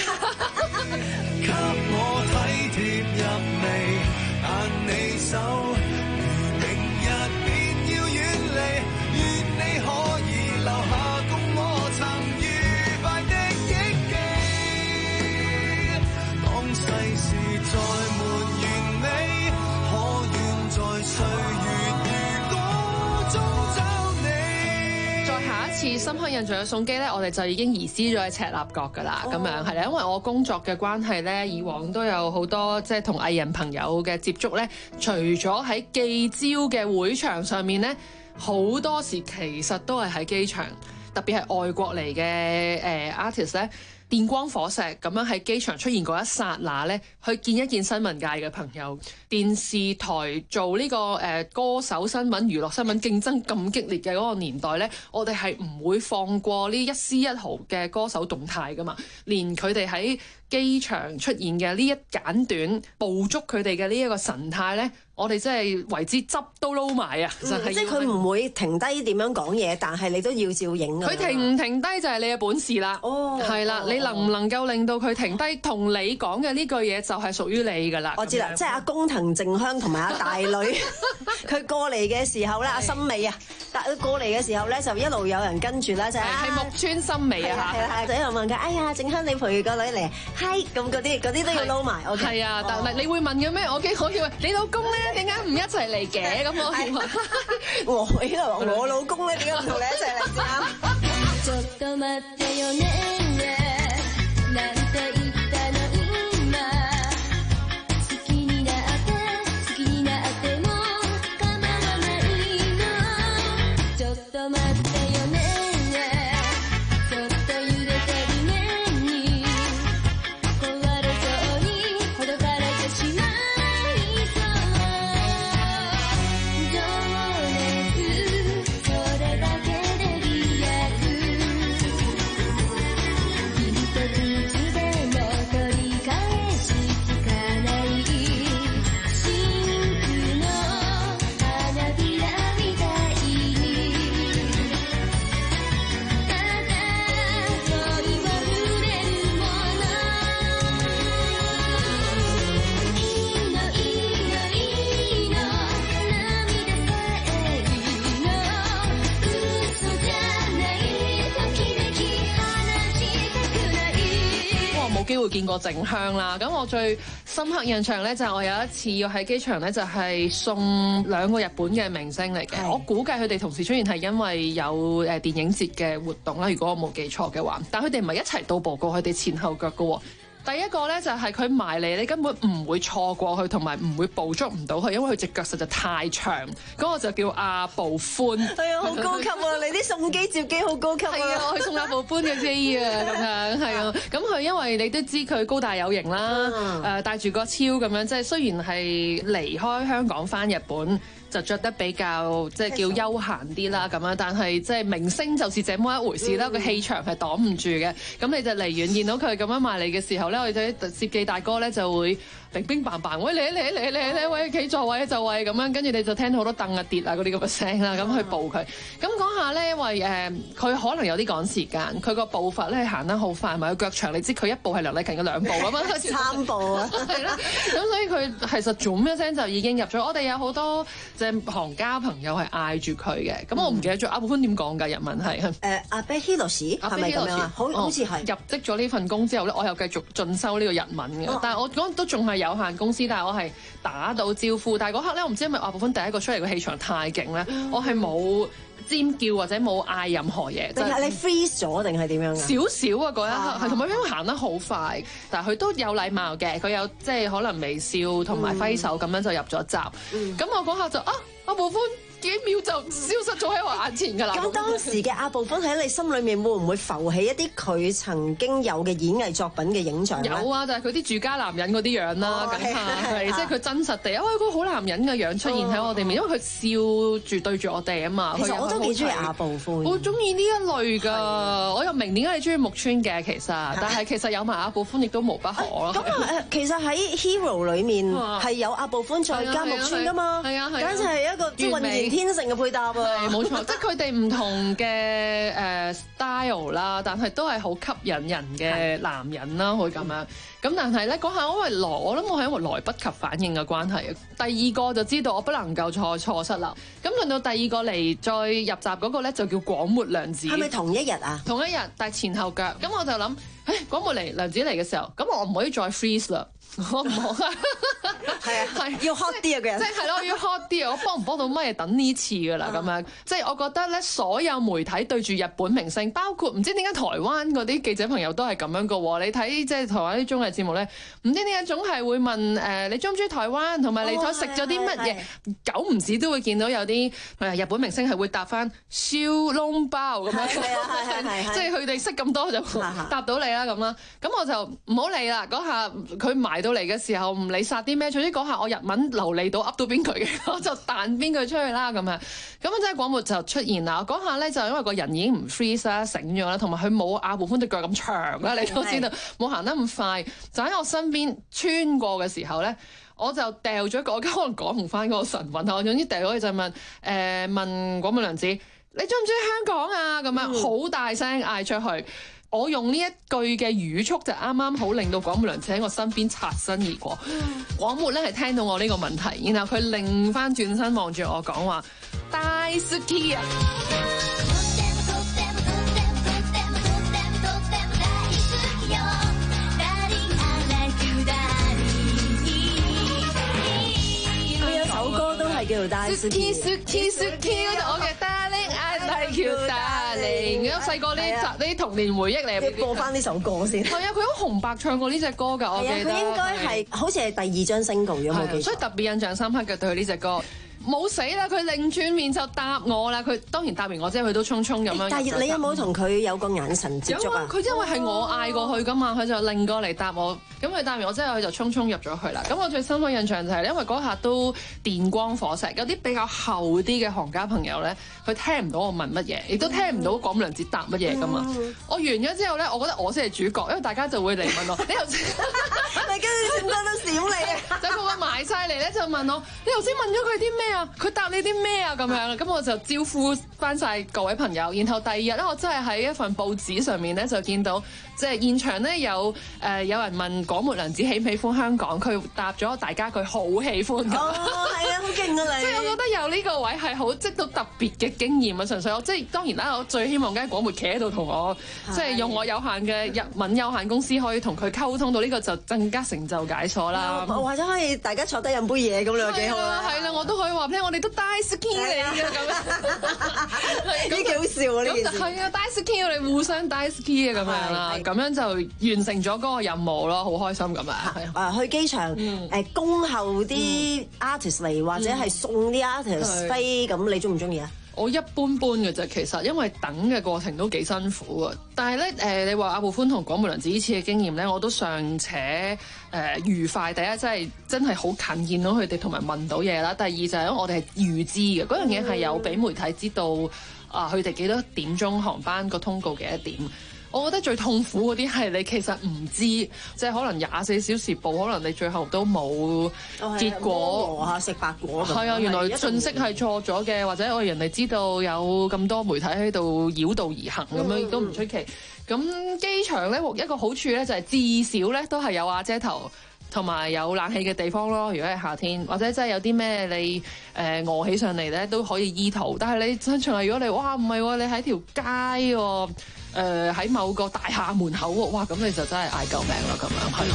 我體貼入微，但你手如明日便要遠離，願你可以留下共我曾愉快的憶記。當世事再沒完美，可願在歲月如歌中找你。再下一次深刻印象嘅送機咧，我哋就已經移師咗喺赤鱲角噶啦，咁、oh. 樣係啦，因為我工作嘅關係咧，以往都有好多即係同藝人朋友嘅接觸咧，除咗喺記招嘅會場上面咧，好多時其實都係喺機場，特別係外國嚟嘅誒 artist 咧。電光火石咁樣喺機場出現嗰一剎那咧，去見一見新聞界嘅朋友。電視台做呢、這個誒、呃、歌手新聞、娛樂新聞競爭咁激烈嘅嗰個年代咧，我哋係唔會放過呢一絲一毫嘅歌手動態噶嘛。連佢哋喺機場出現嘅呢一簡短捕捉佢哋嘅呢一個神態咧，我哋真係為之汁都撈埋啊！就係、嗯、即係佢唔會停低點樣講嘢，但係你都要照影。佢停唔停低就係你嘅本事啦。哦，係啦，你能唔能夠令到佢停低同你講嘅呢句嘢就係屬於你㗎啦。我知啦，即係阿工藤靜香同埋阿大女，佢過嚟嘅時候咧，阿森美啊，但佢過嚟嘅時候咧，就一路有人跟住啦，就係係木村森美啊嚇，係係就一路問佢，哎呀，靜香你陪個女嚟，嗨咁嗰啲嗰啲都要撈埋。係、okay? 啊，但係你會問嘅咩？我驚我以為你老公咧點解唔一齊嚟嘅？咁我我我老公咧點解唔同你一齊嚟先？ 機會見過靜香啦，咁我最深刻印象咧就係我有一次要喺機場咧就係送兩個日本嘅明星嚟嘅，我估計佢哋同時出現係因為有誒電影節嘅活動啦，如果我冇記錯嘅話，但佢哋唔係一齊到埗過，佢哋前後腳㗎喎。第一個咧就係佢埋嚟，你根本唔會錯過佢，同埋唔會捕捉唔到佢，因為佢隻腳實在太長。嗰個就叫阿部寬。 係啊，好高級啊！你啲送機接機好高級啊！ 係啊，我去送阿部寬嘅機啊，咁樣係啊。咁佢因為你都知佢高大有型啦，誒帶住個超咁樣，即係雖然係離開香港返日本，就着得比較即係叫休閒啲啦咁樣，但係即係明星就是這麼一回事啦，個、嗯、氣場係擋唔住嘅。咁你就離遠見到佢咁樣埋嚟嘅時候咧，我哋啲攝記大哥咧就會乒乒乓乓，喂，嚟嚟嚟嚟嚟，喂，企座位就位咁樣，跟住你就聽到好多凳啊跌啊嗰啲咁嘅聲啦，咁去報佢。咁講下咧，因為誒佢可能有啲趕時間，佢個步伐咧行得好快，埋個腳長，你知佢一步係梁麗琴嘅兩步咁樣， 三步啊， 係啦。咁所以佢其實做一聲就已經入咗。我哋有好多即係行家朋友係嗌住佢嘅。咁我唔記得咗阿部寬點講㗎日文係誒阿貝希羅士係咪咁樣啊？好好似係入職咗呢份工之後咧，我又繼續進修呢個日文嘅。哦、但係我嗰都仲係有限公司，但係我係打到招呼。但係嗰刻咧，我唔知係咪阿部寬第一個出嚟個氣場太勁咧，嗯、我係冇尖叫或者冇嗌任何嘢。 定係你 freeze 咗定係點樣啊？ 少少啊嗰一刻，係同埋因為行得好快，但係佢都有禮貌嘅，佢有即係可能微笑同埋揮手咁樣就入咗閘。咁、嗯、我嗰下就啊，阿部寬幾秒就消失咗喺我眼前㗎啦。 咁當時嘅阿部寬喺你心裏面會唔會浮起一啲佢曾經有嘅演藝作品嘅影像？ 有啊，就係佢啲住家男人嗰啲樣啦，咁係即係佢真實地，因為嗰個好男人嘅樣出現喺我哋面，因為佢笑住對住我哋啊嘛。 其實我都幾中意阿部寬， 我中意呢一類㗎。我又明點解你中意木村嘅，其實，但係其實有埋阿部寬亦都無不可咯。 咁誒，其實喺 Hero 裏面係有阿部寬再加木村㗎嘛， 係啊係啊， 簡直係一個渾然天成嘅配搭啊！ 係冇錯，即係佢哋唔同嘅誒 style 啦，但係都係好吸引人嘅男人啦，可以咁樣。咁但係咧嗰下，因為來我諗我係因為來不及反應嘅關係。第二個就知道我不能夠錯錯失啦。咁輪到第二個嚟再入閘嗰個咧，就叫廣末涼子。 係咪同一日啊？ 同一日，但係前後腳。咁我就諗，誒廣末嚟涼子嚟嘅時候，咁我唔可以再 freeze 啦。我唔好啊， 係啊，係要 hot 啲啊，個人即係咯，要 hot 啲啊！我幫唔幫到乜嘢等呢次噶啦咁樣，即係我覺得咧，所有媒體對住日本明星，包括唔知點解台灣嗰啲記者朋友都係咁樣噶喎。你睇即係台灣啲綜藝節目咧，唔知點解總係會問誒你中唔中意台灣，同埋你睇食咗啲乜嘢，久唔時都會見到有啲日本明星係會答翻燒籠包咁樣，即係佢哋識咁多就答到你啦咁啦。咁我就唔好理啦，嗰下佢埋到嚟嘅時候唔理殺啲咩，總之嗰下我日文流利到噏到邊句嘅，我就彈邊句出去啦咁樣。咁啊真係廣末就出現啦。嗰下咧就因為個人已經唔 freeze 啦，醒咗啦，同埋佢冇阿部寬隻腳咁長啦，你都知道冇行得咁快，就喺我身邊穿過嘅時候咧，我就掉咗個，可能講唔翻嗰個神韻，我總之掉咗佢就問誒、呃、問廣末涼子，你中唔中意香港啊？咁樣好大聲嗌出去。我用呢一句嘅語速就啱啱好令到廣末涼子喺我身邊擦身而過。廣末咧係聽到我呢個問題，然後佢擰翻轉身望住我講話大好き啊！ 佢有首歌都係叫做大好き， 好き好き好き嗰度我嘅 Darling I Like you darling，細個呢集呢童年回憶嚟， 你播翻呢首歌先。 係啊，佢好紅白唱過呢隻歌㗎，我記得。 佢應該係好似係第二張 single 如果冇記錯， 所以特別印象深刻嘅對佢呢隻歌。冇死啦！佢擰轉面就答我啦。佢當然答完我之後，佢都匆匆咁樣。 但係你有冇同佢有個眼神接觸啊？ 佢因為係我嗌過去噶嘛，佢就擰過嚟答我。咁佢答完我之後，佢就匆匆入咗去啦。咁我最深刻印象就係因為嗰下都電光火石，有啲比較後啲嘅行家朋友咧，佢聽唔到我問乜嘢，亦都聽唔到廣末涼子答乜嘢噶嘛。嗯、我完咗之後咧，我覺得我先係主角，因為大家就會嚟問我，你頭先你跟住點解都少你啊？ 就佢會埋晒嚟咧，就問我，你頭先問咗佢啲咩啊？佢答你啲咩啊？咁樣，咁我就招呼翻晒各位朋友。然後第二日咧，我真係喺一份報紙上面咧就見到，即係現場咧有誒、呃、有人問廣末涼子喜唔喜歡香港，佢答咗大家佢好喜歡㗎。 哦，係啊，好勁啊你！ 即係我覺得有呢個位係好即到特別嘅經驗啊！純粹我即係當然啦，我最希望梗係廣末企喺度同我，即係用我有限嘅日文有限公司可以同佢溝通到呢個就更加成就解鎖啦。 或者可以大家坐低飲杯嘢咁樣幾好啦。 係啦，我都可以話俾你，我哋都大好き嚟嘅咁樣， 呢幾好笑啊！呢件事係啊，大好き我哋互相大好き啊咁樣啦，咁樣就完成咗嗰個任務咯，好開心咁啊！ 啊，去機場誒恭候啲 artist 嚟，或者係送啲 artist 飛，咁你中唔中意啊？ 我一般般嘅啫，其實因為等嘅過程都幾辛苦啊。但係咧誒，你話阿部寬同廣末涼子呢次嘅經驗咧，我都尚且誒、呃、愉快。第一真係真係好近見到佢哋同埋問到嘢啦。第二就係因為我哋係預知嘅嗰樣嘢係有俾媒體知道啊，佢哋幾多點鐘航班個通告幾多點。我覺得最痛苦嗰啲係你其實唔知，即係可能廿四小時報，可能你最後都冇結果。 磨下食白果。 係啊，原來信息係錯咗嘅，或者我人哋知道有咁多媒體喺度繞道而行咁樣，亦都唔出奇。咁機場咧一個好處咧就係至少咧都係有瓦遮頭同埋有冷氣嘅地方咯。如果係夏天，或者真係有啲咩你誒、呃、餓起上嚟咧都可以醫肚。但係你真係如果你哇唔係喎，你喺條街喎。誒喺、呃、某個大廈門口喎，哇！咁你就真係嗌救命啦，咁樣係咯。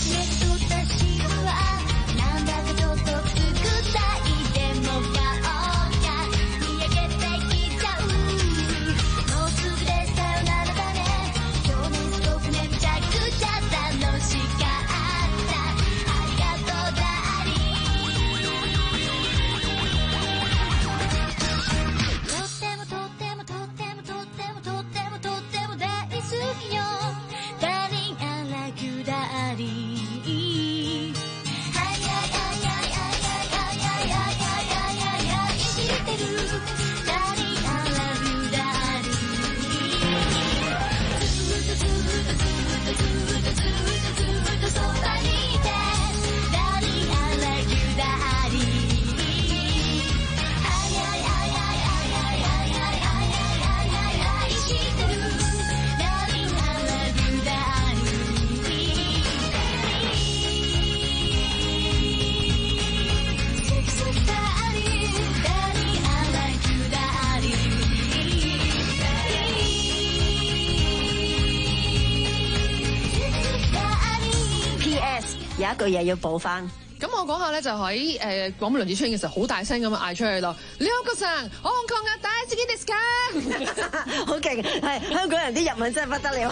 有一句嘢要補翻。 咁我嗰下咧就喺誒廣末涼子出現嘅時候，好大聲咁樣嗌出去咯。呢個神，香港嘅大好きですか？ 好勁，係香港人啲日文真係不得了。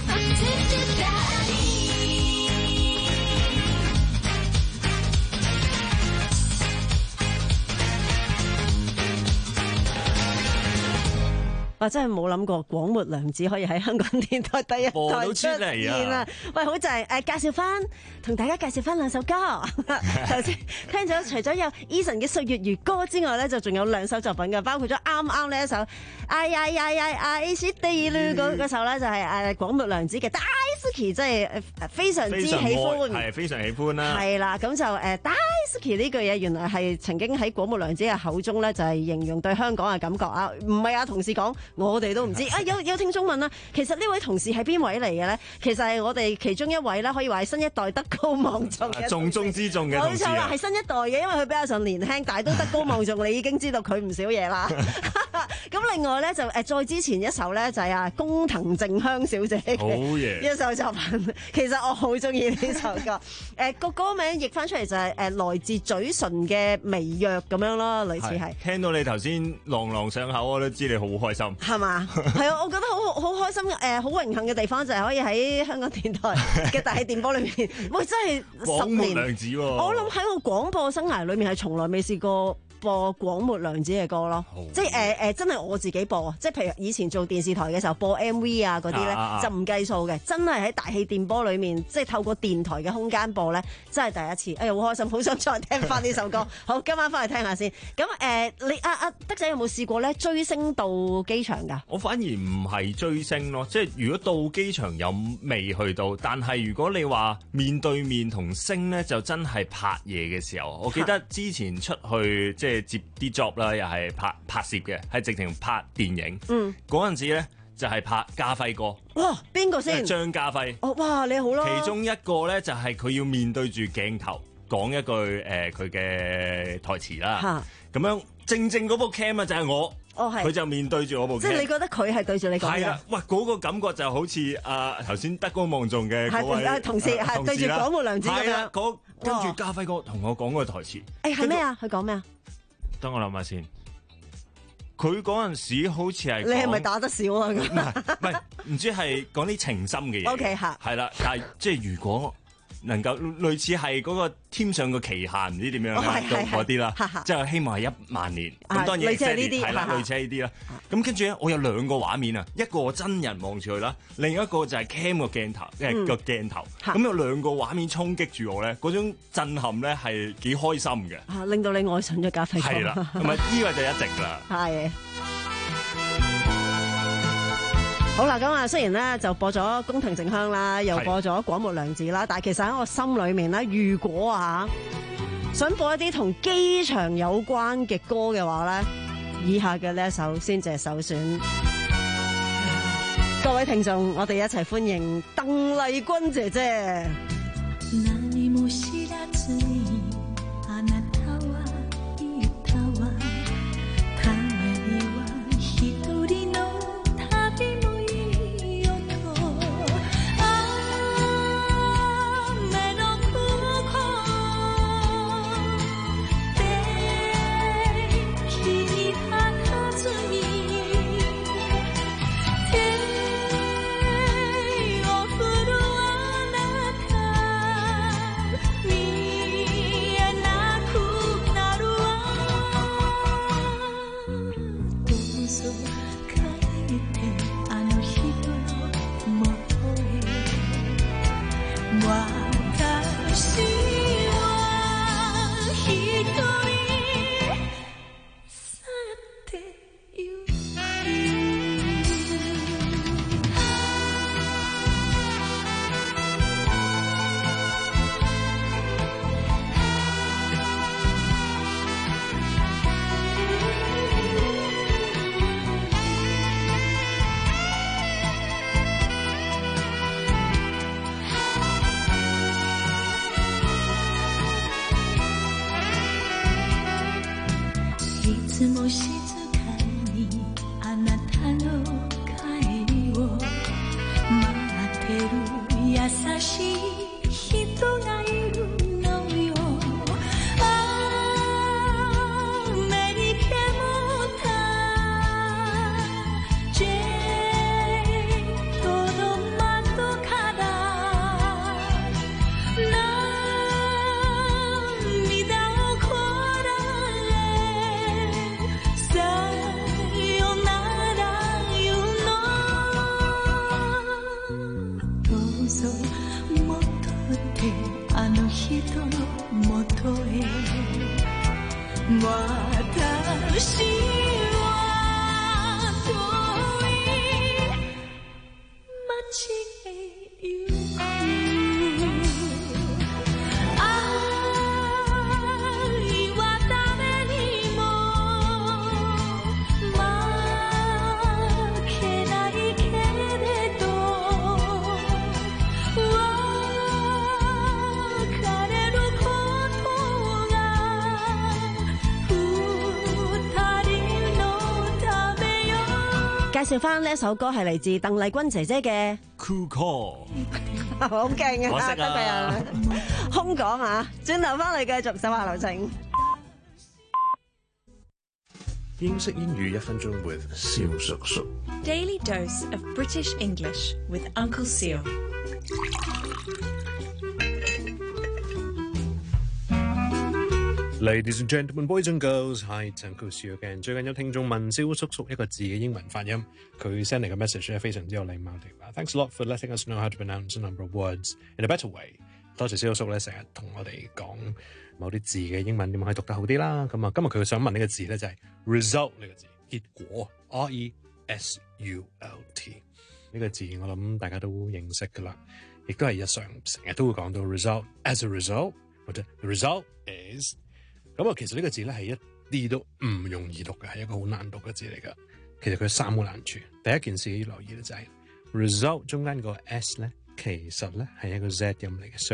我真係冇諗過廣末涼子可以喺香港電台第一台出現啊！喂，好就係誒介紹翻，同大家介紹翻兩首歌。頭先聽咗除咗有 Eason 嘅《歲月如歌》之外咧，就仲有兩首作品嘅，包括咗啱啱呢一首《哎呀呀呀愛している》嗰嗰首咧，就係誒廣末涼子嘅《大好き》，即係非常之喜歡， 係非常喜歡啦。 係啦，咁就誒大好き呢句嘢，原來係曾經喺廣末涼子嘅口中咧，就係形容對香港嘅感覺啊！唔係啊，同事講。我哋都唔知啊！有有聽眾問啦，其實呢位同事係邊位嚟嘅咧？其實係我哋其中一位啦，可以話係新一代德高望重嘅重中之重嘅同事。 冇錯啦，係新一代嘅，因為佢比較上年輕，但係都德高望重，你已經知道佢唔少嘢啦。咁另外咧就誒再之前一首咧就係啊工藤靜香小姐嘅一首首作品，其實我好中意呢首歌。誒個歌名譯翻出嚟就係誒來自嘴唇嘅微弱咁樣咯，類似係。 聽到你頭先朗朗上口，我都知你好開心。係嘛？係啊，我覺得好好開心誒，好榮幸嘅地方就係可以喺香港電台嘅大氣電波裏面，喂，真係十年。廣末涼子喎！我諗喺我廣播生涯裏面係從來未試過播廣末涼子嘅歌咯，哦、即係誒誒，真係我自己播，即係譬如以前做電視台嘅時候播 M V 啊嗰啲咧，就唔計數嘅，真係喺大氣電波裏面，即係透過電台嘅空間播咧，真係第一次，哎呀好開心，好想再聽翻呢首歌。好，今晚翻去聽下先。咁誒、呃，你阿阿、啊、德仔有冇試過咧追星到機場㗎？ 我反而唔係追星咯，即係如果到機場有未去到，但係如果你話面對面同星咧，就真係拍嘢嘅時候，我記得之前出去即係。接啲 job 啦，又係拍拍攝嘅，係直情拍電影。嗯，嗰陣時咧就係拍家輝哥。 哇，邊個先？ 張家輝。 哦，哇，你好啦。 其中一個咧就係佢要面對住鏡頭講一句誒佢嘅台詞啦。咁樣正正嗰部 cam 啊就係我。哦，係。佢就面對住我部 cam。即係你覺得佢係對住你講嘅？ 係啊，喂，嗰個感覺就好似啊頭先德高望重嘅嗰位同事係對住廣末涼子咁樣。 嗰跟住家輝哥同我講個台詞。 誒係咩啊？佢講咩啊？ 等我諗下先，佢嗰陣時好似係你係咪打得少啊？ 唔係唔係，唔知係講啲情深嘅嘢。 O K 嚇， 係啦，但係即係如果能夠類似係嗰個添上個期限，唔知點樣嗰啲啦，即係希望係一萬年。咁當然類似係呢啲係啦，類似係呢啲啦。咁跟住咧，我有兩個畫面啊，一個真人望住佢啦，另一個就係 cam 個鏡頭，即係個鏡頭。咁有兩個畫面衝擊住我咧，嗰種震撼咧係幾開心嘅。 啊，令到你愛上咗家輝哥。 係啦，咁啊呢個就一直啦。 係。好啦，咁啊，雖然咧就播咗《宮廷靜香》啦，又播咗《廣末涼子》啦，但係其實喺我心裏面咧，如果啊想播一啲同機場有關嘅歌嘅話咧，以下嘅呢一首先至係首選。各位聽眾，我哋一齊歡迎鄧麗君姐姐。 你紹翻呢一首歌係嚟自鄧麗君姐姐嘅 Cool Call， 好勁啊！ 我識啊， 空講啊，轉頭翻嚟繼續手下留情。 英式英語一分鐘 with 蕭叔叔。 Daily dose of British English with Uncle Seal。 Ladies and gentlemen, boys and girls, hi, it's Uncle Seal again。最近有聽眾問蕭叔叔一個字嘅英文發音，佢 send 嚟嘅 message 咧非常之有禮貌地話 ，Thanks a lot for letting us know how to pronounce a number of words in a better way。多謝蕭叔叔咧成日同我哋講某啲字嘅英文點可以讀得好啲啦。咁啊，今日佢想問呢個字咧就係 result 呢個字，結果 R E S U L T 呢個字我諗大家都認識噶啦，亦都係日常成日都會講到 result as a result 或者 the result is。咁啊，其實呢個字咧係一啲都唔容易讀嘅，係一個好難讀嘅字嚟噶。其實佢有三個難處。第一件事要留意咧就係 result 中間個 s 咧，其實咧係一個 z 音嚟嘅。So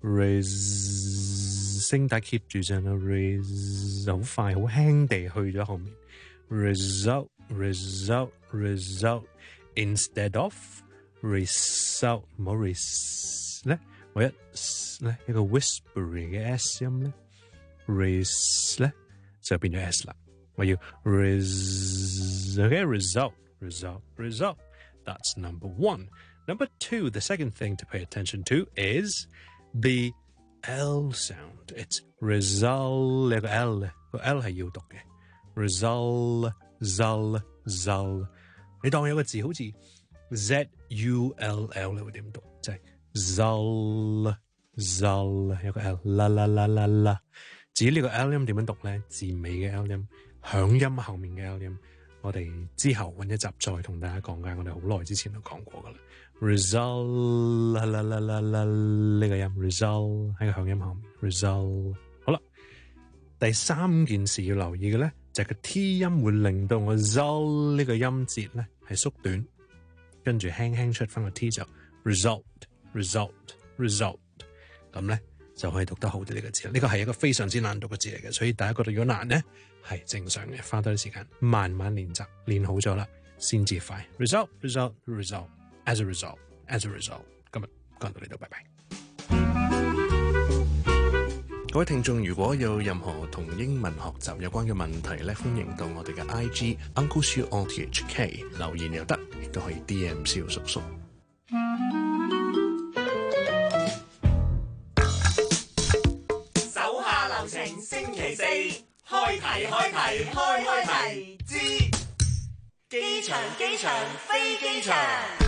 res 聲帶 keep 住陣啦 ，res 好快好輕地去咗後面。result result result instead of result 唔好 res 咧，我一咧一個 whispery 嘅 s 音咧。Res 咧就變咗 s 啦，我要 res okay result result result. That's number one. Number two, the second thing to pay attention to is the L sound. It's result 呢個 L 咧個 L 係要讀嘅 result zul zul。你當有個字好似 Z U L L 你會點讀？就係 zul zul 有個 L 啦啦啦啦啦。至於呢個 L 音點樣讀咧？字尾嘅 L 音，響音後面嘅 L 音，我哋之後揾一集再同大家講解。我哋好耐之前都講過噶啦。result 啦啦啦啦啦呢個音 result 喺個響音後面 result。好啦，第三件事要留意嘅咧，就係個 T 音會令到我 zol 呢個音節咧係縮短，跟住輕輕出翻個 T 就 result result result 咁咧。就可以讀得好啲呢個字，呢個係一個非常之難讀嘅字嚟嘅，所以大家覺得如果難咧係正常嘅，花多啲時間慢慢練習，練好咗啦先至快。result result result as a result as a result。今日講到呢度，拜拜。各位聽眾，如果有任何同英文學習有關嘅問題咧，歡迎到我哋嘅 I G Uncle Seal R T H K 留言又得，亦都可以 D M 蕭叔叔。 星期四開題開題開開題之機場機場飛機場。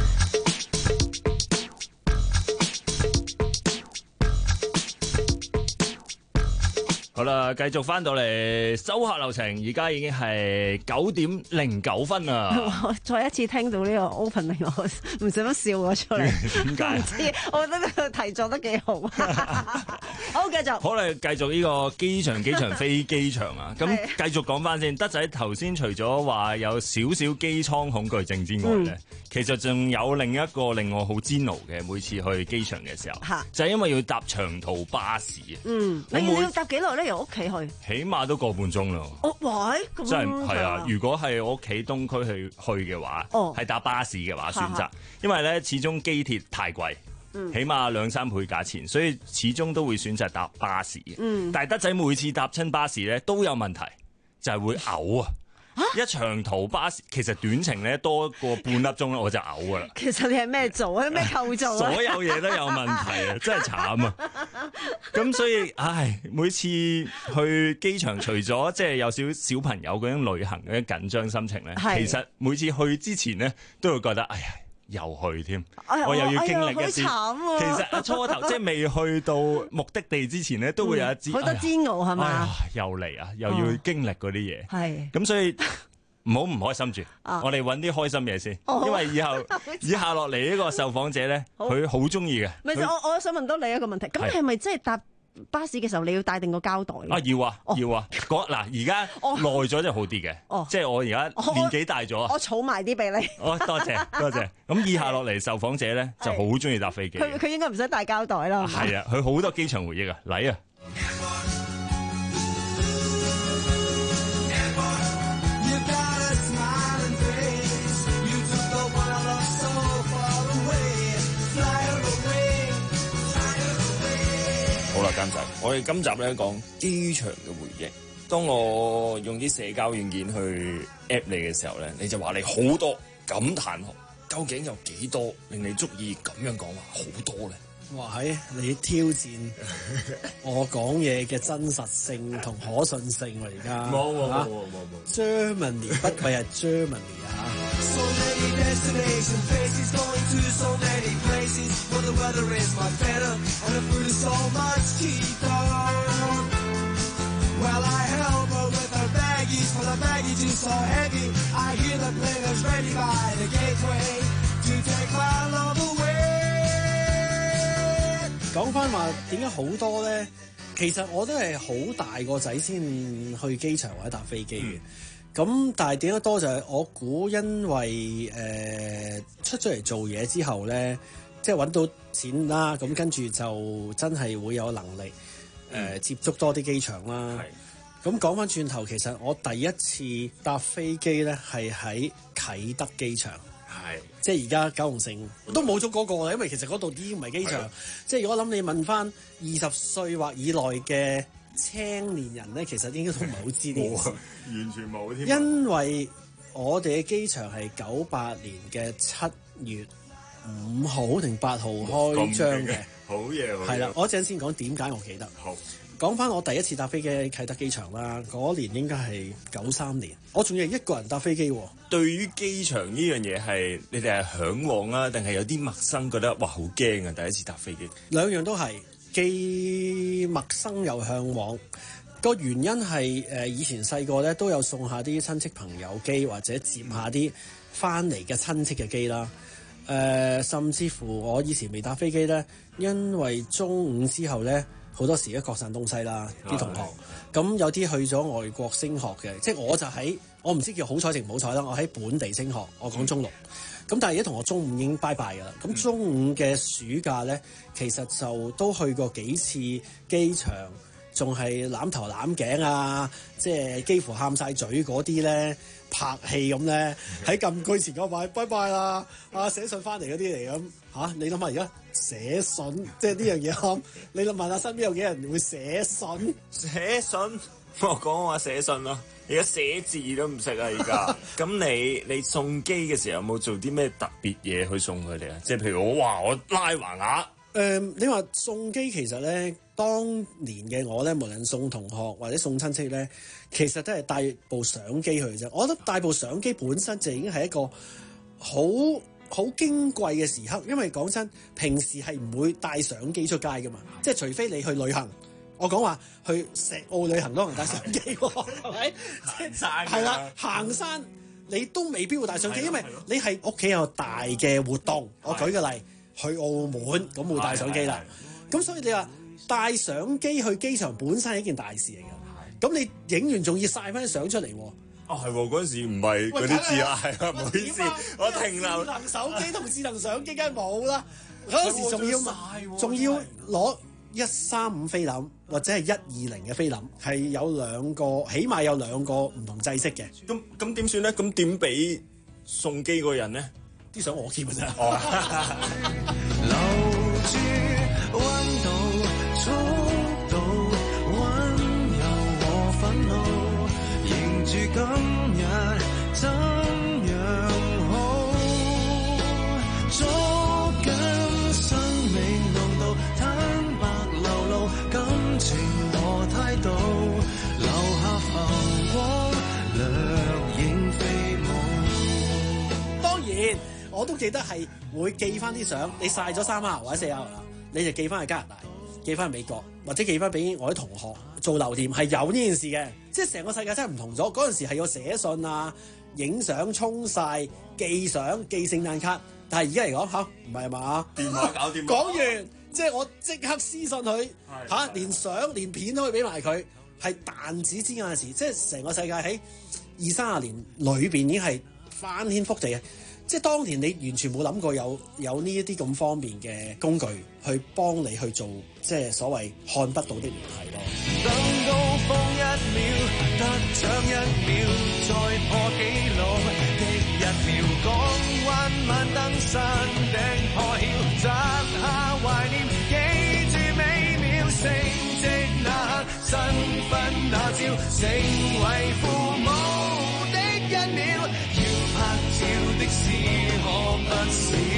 好啦，繼續翻到嚟手下留情，而家已經係九點零九分啦。 我再一次聽到呢個 opening， 我唔想笑咗出嚟。點解？唔知，我覺得呢個題做得幾好。好，繼續。 好啦，繼續呢個機場機場飛機場啊！咁繼續講翻先。德仔頭先除咗話有少少機艙恐懼症之外咧，嗯、其實仲有另一個令我好煎熬嘅，每次去機場嘅時候，就係因為要搭長途巴士。 嗯，你你要搭幾耐咧？由屋企去， 起碼都個半鐘咯。 哦，喂，咁真係係啊！如果係我屋企東區去去嘅話，哦，係搭巴士嘅話選擇，因為咧始終機鐵太貴。嗯、起碼兩三倍價錢，所以始終都會選擇搭巴士嘅。嗯、但係德仔每次搭親巴士咧都有問題，就係、是、會嘔啊！一長途巴士其實短程咧多過半粒鐘咧我就嘔噶啦。 其實你係咩做啊？咩構造啊？ 所有嘢都有問題啊！真係慘啊！咁所以唉，每次去機場除咗即係有少少小朋友嗰種旅行嗰啲緊張心情咧，是其實每次去之前咧都會覺得哎呀〜又去添，哎、我又要經歷一次。 哎啊、 其實初頭即係未去到目的地之前咧，都會有一支好、嗯、多煎熬係嘛？ 又嚟啊，又要經歷嗰啲嘢。 係咁、 哦，所以唔好唔開心住。啊、我哋揾啲開心嘢先，哦、因為以後以下落嚟呢個受訪者咧，佢好中意嘅。 咪就我我想問多你一個問題，咁係咪真係搭巴士嘅時候你要帶定個膠袋？ 啊要啊、哦、要啊！嗱而家耐咗就好啲嘅，哦、即係我而家年紀大咗啊！ 我儲埋啲俾你。 哦，多謝多謝。咁以下落嚟受訪者咧就好中意搭飛機。 佢佢應該唔使帶膠袋啦。 係啊，佢好多機場回憶啊，嚟啊！ 監製。我哋今集咧講機場嘅回憶。當我用啲社交軟件去 app 你嘅時候咧，你就話你好多感嘆號，究竟有幾多令你足以咁樣講話好多咧？ 哇！喺你挑戰我講嘢嘅真實性同可信性喎，而家冇冇冇冇冇冇 Germany 不愧係 Germany 啊！ So many destination places going to so many places where the weather is much better and the food is so much cheaper. Well, I help her with her baggies, for the baggage is so heavy. I hear the players ready by the gateway to take my love away. 講翻話點解好多咧？其實我都係好大個仔先去機場或者搭飛機嘅。咁、嗯、但係點解多就係我估，因為誒、呃、出咗嚟做嘢之後咧，即係揾到錢啦，咁跟住就真係會有能力誒、呃嗯、接觸多啲機場啦。咁講翻轉頭，其實我第一次搭飛機咧係喺啟德機場。係，即係而家九龍城都冇咗嗰個啦，因為其實嗰度已經唔係機場。即係如果諗你問翻二十歲或以內嘅青年人咧，其實應該都唔係好知呢件事。 完全冇添。因為我哋嘅機場係九八年嘅七月五號定八號開張嘅。 好嘢，好嘢。 係啦，我一陣先講點解我記得。 好。講翻我第一次搭飛機喺啟德機場啦，嗰年應該係九三年，我仲要係一個人搭飛機喎。 對於機場呢樣嘢係你哋係嚮往啊，定係有啲陌生，覺得哇好驚啊！第一次搭飛機， 兩樣都係既陌生又嚮往。個原因係誒、呃、以前細個咧都有送下啲親戚朋友機，或者接下啲翻嚟嘅親戚嘅機啦。誒、呃，甚至乎我以前未搭飛機咧，因為中午之後咧。好多時都各散東西啦，啲同學咁有啲去咗外國升學嘅，即係我就喺我唔知叫好彩定唔好彩啦。我喺本地升學，我講中六咁，但係而家同學中午已經拜拜㗎啦。咁中午嘅暑假咧，其實就都去過幾次機場，仲係攬頭攬頸啊，即係幾乎喊晒嘴嗰啲咧，拍戲咁咧，喺禁區前嗰排拜拜啦，啊寫信翻嚟嗰啲嚟咁嚇，你諗下而家。寫信即係呢樣嘢，你諗問下身邊有幾人會寫信？ 寫信，我講話寫信咯。而家寫字都唔識啊！而家咁你你送機嘅時候有冇做啲咩特別嘢去送佢哋啊？即係譬如我話我拉橫額。誒、 呃，你話送機其實咧，當年嘅我咧，無論送同學或者送親戚咧，其實都係帶部相機去啫。我覺得帶部相機本身就已經係一個好。好矜貴嘅時刻，因為講真，平時係唔會帶相機出街噶嘛，即係除非你去旅行。我講話去石澳旅行都可能帶相機喎，係咪？行山係啦，行山你都未必會帶相機，因為你係屋企有大嘅活動。我舉個例，去澳門咁會帶相機啦。咁所以你話帶相機去機場本身係一件大事嚟㗎。咁你影完仲要晒翻啲相出嚟喎。 哦，係喎，嗰陣時唔係嗰啲字啊，係啊，唔好意思，我停留。 智能手機同智能相機梗係冇啦，嗰陣時仲要仲要攞一三五菲林或者係一二零嘅菲林，係有兩個，起碼有兩個唔同制式嘅。 咁咁點算咧？咁點俾送機嗰個人咧？ 啲相我 keep 㗎咋。 留住溫度、速度、溫柔和憤怒。住今日怎樣好？捉緊生命濃度，坦白流露感情和態度，留下浮光，掠影飛舞。 當然，我都記得係會寄翻啲相，你曬咗三 R 或者四 R，你就寄翻去加拿大。寄翻美國，或者寄翻俾我啲同學做留念，係有呢件事嘅，即係成個世界真係唔同咗。嗰陣時係要寫信啊、影相、沖曬、寄相、寄聖誕卡，但係而家嚟講吓，唔係嘛？ 電話搞掂。 講完，即係我即刻私信佢吓，連相連片都可以俾埋佢，係彈指之間嘅事。即係成個世界喺二三十年裏邊已經係翻天覆地嘅。即係當年你完全冇諗過有有呢一啲咁方便嘅工具去幫你去做，即係所謂看不到的聯繫咯。 等高峰一秒，得獎一秒，再破紀錄的一秒，港灣晚燈山頂破曉，摘下懷念，記住美妙成。 了，成為父母的一秒，要拍照的事可不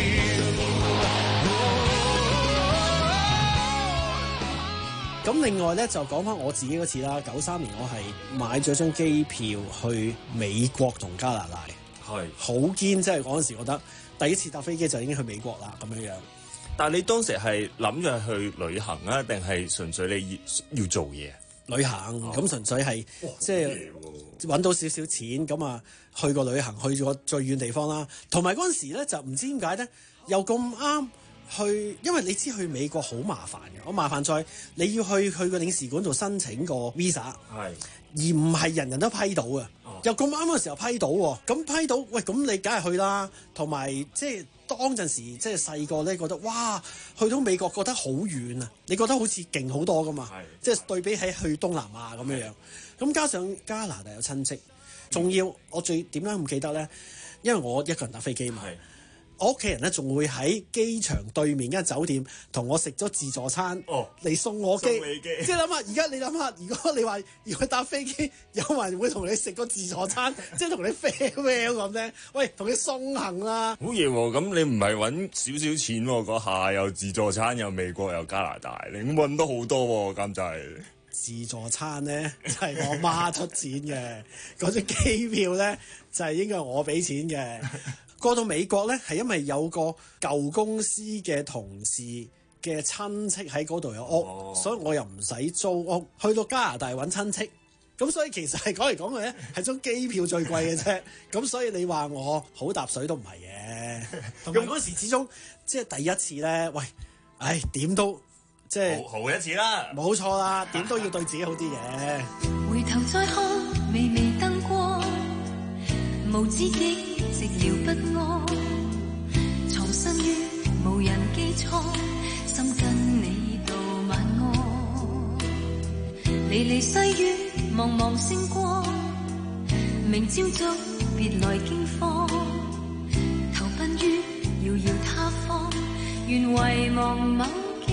少。咁另外咧就講翻我自己嗰次啦，九三年我係買咗張機票去美國同加拿大，係好堅，即係嗰陣時覺得第一次搭飛機就已經去美國啦咁樣樣。 但係你當時係諗住去旅行啊，定係純粹你要要做嘢？ 旅行咁純粹係即係揾到少少錢咁啊，去個旅行去咗最遠地方啦。同埋嗰陣時咧就唔知點解咧，又咁啱去，因為你知去美國好麻煩嘅，我麻煩在你要去去個領事館度申請個 visa， 係而唔係人人都批到嘅。哦、又咁啱嘅時候批到喎，咁批到喂，咁你梗係去啦。同埋即係當陣時即係細個咧，覺得哇，去到美國覺得好遠啊！你覺得好似勁好多噶嘛？即係對比起去東南亞咁樣樣。咁加上加拿大有親戚，仲要我最點解唔記得咧？因為我一個人搭飛機嘛。我屋企人咧仲會喺機場對面間酒店同我食咗自助餐嚟送我機，即係諗下而家你諗下，如果你話如果搭飛機有人會同你食個自助餐，即係同你 farewell 咁咧，喂，同你送行啦， 好嘢喎！咁你唔係揾少少錢喎，嗰下又自助餐又美國又加拿大，你揾得好多喎，咁就係。 自助餐咧就係、是、我媽出錢嘅，嗰張機票咧就係、是、應該係我俾錢嘅。過到美國咧係因為有個舊公司嘅同事嘅親戚喺嗰度有屋，哦、所以我又唔使租屋。去到加拿大揾親戚，咁所以其實係講嚟講去咧係張機票最貴嘅啫。咁所以你話我好搭水都唔係嘅。同埋嗰時始終即係第一次咧，喂，唉點都〜即係好一次啦， 冇錯啦，點都要對自己好啲嘅。 回頭再看，微微燈光，無知己寂寥不安，藏身於無人機艙，心跟你道晚安。離離西於茫茫星光，明朝早別來驚慌，投奔於遙遙他方，願遺忘某。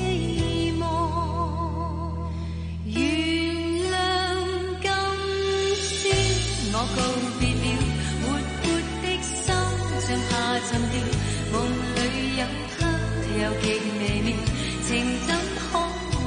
我告別了，活潑的心像下沉掉，夢裏有他又極微妙，情怎可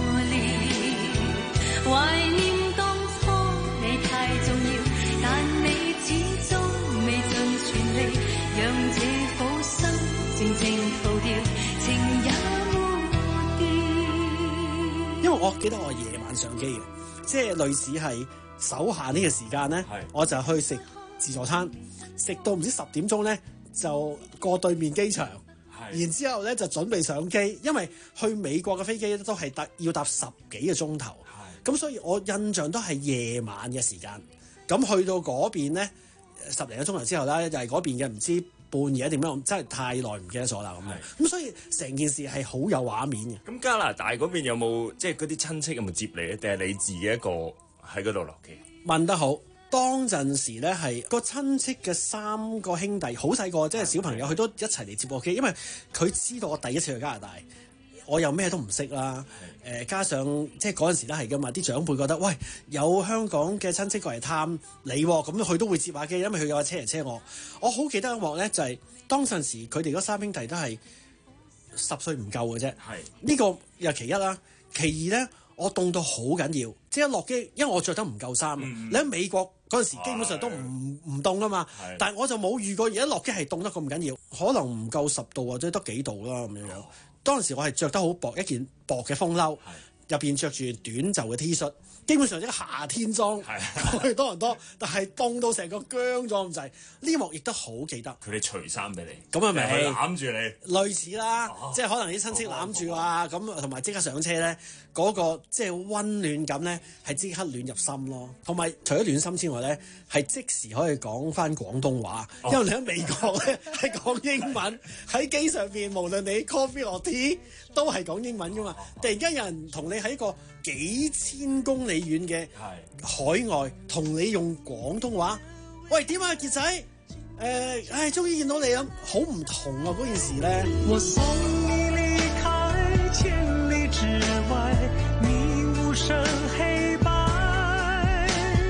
料？懷念當初你太重要，但你始終未盡全力，讓這顆心靜靜浮掉，情也抹掉。 因為我記得我夜晚上機嘅，即係類似係。手下呢個時間咧，我就去食自助餐，食到唔知十點鐘咧，就過對面機場，然之後咧就準備上機，因為去美國嘅飛機都係搭要搭十幾個鐘頭，咁所以我印象都係夜晚嘅時間。咁去到嗰邊咧，十零個鐘頭之後咧，就係嗰邊嘅唔知半夜定咩，真係太耐唔記得咗啦咁樣。咁所以成件事係好有畫面嘅。 咁加拿大嗰邊有冇即係嗰啲親戚有冇接你咧？定係你自己一個？喺嗰度落機， 問得好。當陣時咧係個親戚嘅三個兄弟，好細個，即係小朋友，佢都一齊嚟接我機，因為佢知道我第一次去加拿大，我又咩都唔識啦。誒、呃，加上即係嗰陣時都係噶嘛，啲長輩覺得喂有香港嘅親戚過嚟探你，咁佢都會接下機，因為佢有架車嚟車我。我好記得一幕咧，就係、是、當陣時佢哋嗰三兄弟都係十歲唔夠嘅啫。係呢、這個又其一啦，其二咧。我凍到好緊要，即係一落機，因為我着得唔夠衫。嗯、你喺美國嗰陣時基本上都唔唔凍啊嘛，但係我就冇遇過而家落機係凍得咁緊要，可能唔夠十度或者得幾度啦咁樣樣。當陣時我係着得好薄，一件薄嘅風褸，入邊着住短袖嘅 T 恤。基本上即係夏天裝，去多倫多，但係凍到成個僵咗咁滯。呢幕亦都好記得。 佢哋除衫俾你， 咁啊咪攬住你， 類似啦， 哦、 即係可能啲親戚攬住啊，咁同埋即刻上車咧，嗰、嗰個即係溫暖感咧，係即刻暖入心咯。同埋除咗暖心之外咧，係即時可以講翻廣東話，哦、因為你喺美國咧係講英文，喺機上邊無論你 coffee or tea 都係講英文噶嘛。突然間有人同你喺個幾千公里遠嘅海外同你用廣東話，喂點啊傑仔，誒、呃，唉，終於見到你咁，好唔同啊嗰件事咧。 我送你離開千里之外，你無聲黑白。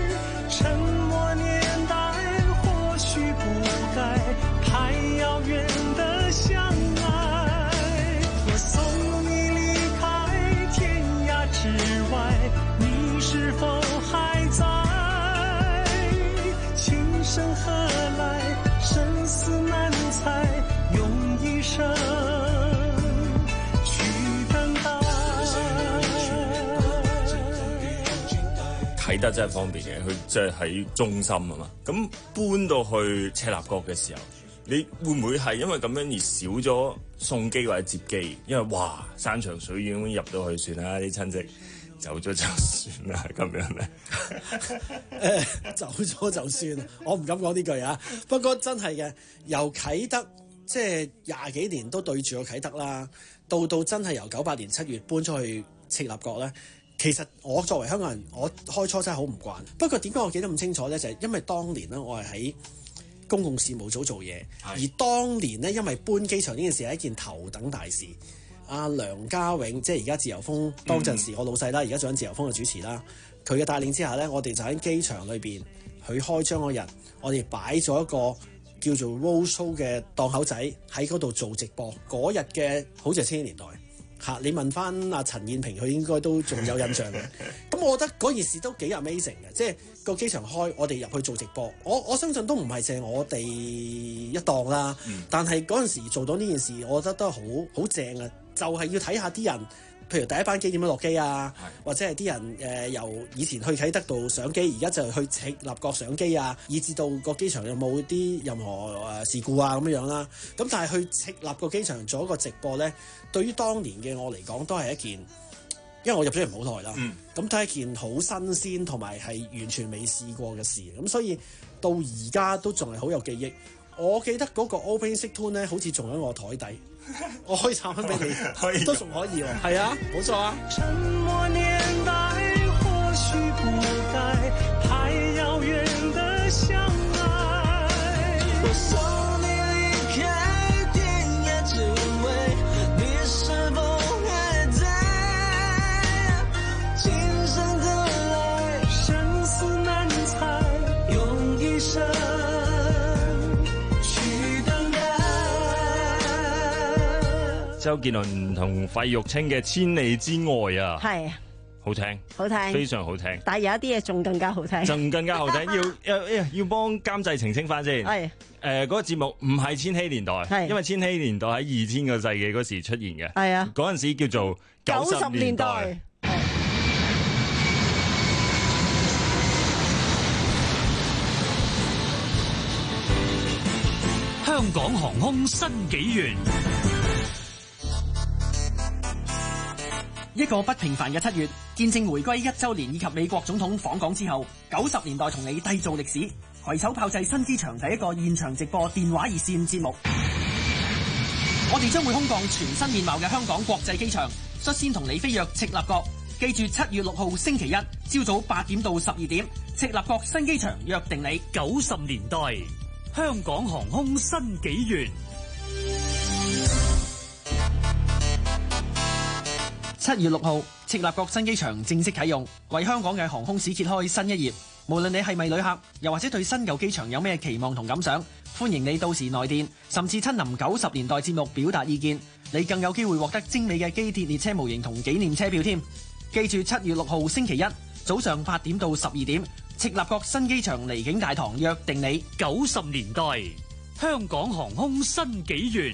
啟德真係方便嘅，佢即係喺中心啊嘛。咁搬到去赤鱲角嘅時候，你會唔會係因為咁樣而少咗送機或者接機？因為哇，山長水遠咁入到去算啦，啲親戚走咗就算啦，咁樣咧。 誒，走咗就算，我唔敢講呢句啊。不過真係嘅，由啟德即係廿幾年都對住個啟德啦，到到真係由九八年七月搬出去赤鱲角咧。其實我作為香港人，我開初真係好唔慣。不過點解我記得咁清楚咧？就係、是、因為當年咧，我係喺公共事務組做嘢，而當年咧，因為搬機場呢件事係一件頭等大事。阿梁家永即係而家自由風當陣時我老細啦，而家做緊自由風嘅主持啦。佢嘅帶領之下咧，我哋就喺機場裏邊，佢開張嗰日，我哋擺咗一個叫做 road show 嘅檔口仔喺嗰度做直播。嗰日嘅好似係千禧年代。嚇！你問翻阿陳燕萍，佢應該都仲有印象嘅。咁我覺得嗰件事都幾 amazing 嘅，即係個機場開，我哋入去做直播。我我相信都唔係淨係我哋一檔啦，嗯、但係嗰陣時做到呢件事，我覺得都好好正啊！就係、是、要睇下啲人，譬如第一班機點樣落機啊，或者係啲人誒、呃、由以前去啟德度上機，而家就去赤鱲角上機啊，以至到個機場有冇啲任何誒事故啊咁樣啦。咁但係去赤鱲角機場做一個直播咧，對於當年嘅我嚟講都係一件，因為我入咗嚟唔好耐啦，咁都係一件好新鮮同埋係完全未試過嘅事。咁所以到而家都仲係好有記憶。我記得嗰個 Opening Tune 咧，好似仲喺我台底，我可以插翻俾你，可以都仲可以喎。係啊，冇錯啊。沉默年代或許不該太遙遠的相愛，我送你離開天涯，只為你是否還在，今生的愛生死難猜，用一生周杰倫同費玉清嘅《千里之外》啊，係好聽，好聽，非常好聽。 但係有一啲嘢仲更加好聽， 仲更加好聽。要要要幫監製澄清翻先。係誒，嗰個節目唔係千禧年代，係因為千禧年代喺二千個世紀嗰時出現嘅。係啊，嗰陣時叫做九十年代。 香港航空新紀元。 一個不平凡嘅七月，見證回歸一週年以及美國總統訪港之後，九十年代同你締造歷史，攜手炮製新機場第一個現場直播電話熱線節目。我哋將會空降全新面貌嘅香港國際機場，率先同你飛躍赤鱲角。記住七月六號星期一朝早八點到十二點，赤鱲角新機場約定你。 九十年代香港航空新紀元。 七月六號，赤鱲角新機場正式啟用，為香港嘅航空史揭開新一頁。無論你係咪旅客，又或者對新舊機場有咩期望同感想，歡迎你到時來電，甚至親臨九十年代節目表達意見。你更有機會獲得精美嘅機鐵列車模型同紀念車票添。記住七月六號星期一早上八點到十二點，赤鱲角新機場離境大堂約定你。 九十年代香港航空新紀元。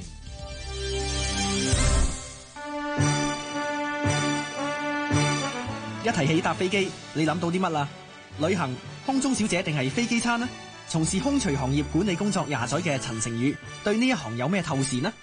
一提起搭飛機，你諗到啲乜啦？旅行、空中小姐定係飛機餐呢？從事空廚行業管理工作廿載嘅陳成宇，對呢一行有咩透視呢？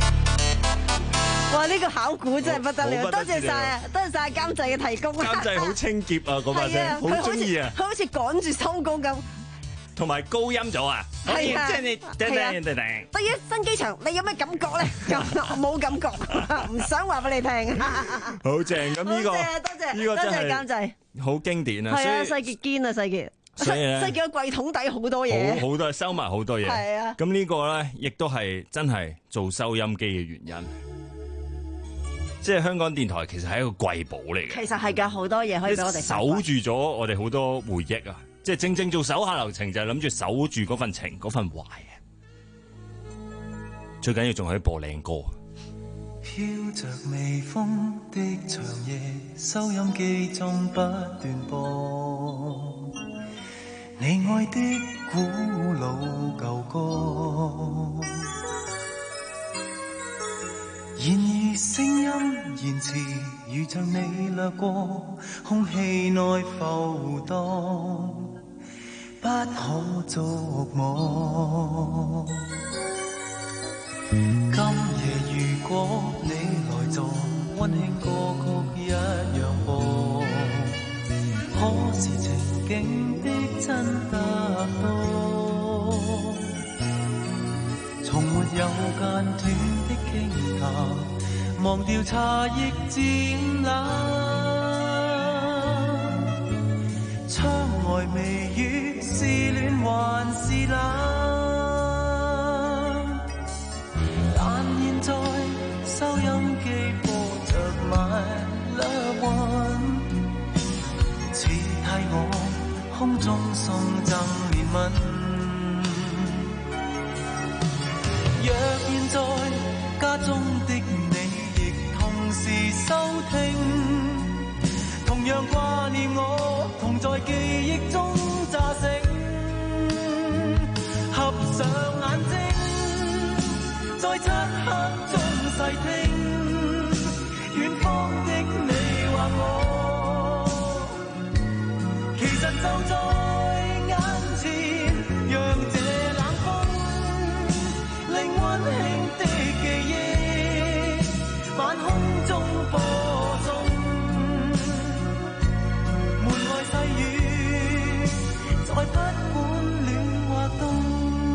哇！呢、這個考古真係不得了，多謝晒，多謝晒監製嘅提供。 監製好清潔啊，嗰把聲好中意啊！ 佢好似趕住收工咁。 同埋高音咗啊！ 係啊， 即係你叮叮叮叮。 對於新機場，你有咩感覺咧？冇感覺，唔想話俾你聽。 好正咁呢個， 多謝呢個真係監製， 好經典啊！ 係啊，世傑堅啊，世傑。 所以咧， 世傑個櫃桶底好多嘢， 好好多收埋好多嘢。 係啊。 咁呢個咧，亦都係真係做收音機嘅原因。即係香港電台其實係一個貴寶嚟嘅。 其實係㗎，好多嘢可以俾我哋守住咗我哋好多回憶啊！即係正正做手下留情，就係諗住守住嗰份情，嗰份懷啊！最緊要仲可以播靚歌。 飄着微風的長夜，收音機中不斷播你愛的古老舊歌。 然而聲音言辭如像你掠過，空氣內浮蕩，不可捉摸。今夜如果你來坐，溫馨歌曲一樣播，可是情景的真得多，從沒有間斷的傾談，忘掉茶亦漸冷，窗外微雨是暖還是冷，但現在收音機播着 My Loved One， 似替我空中送贈憐憫。若現在家中的你亦同時收聽，同樣掛念我，同在記憶中乍醒，合上眼睛，在漆黑中細聽，遠方的你或我，其實就在眼前，讓這冷風令溫馨的記憶晚空中播種，門外細雨再不管暖或凍。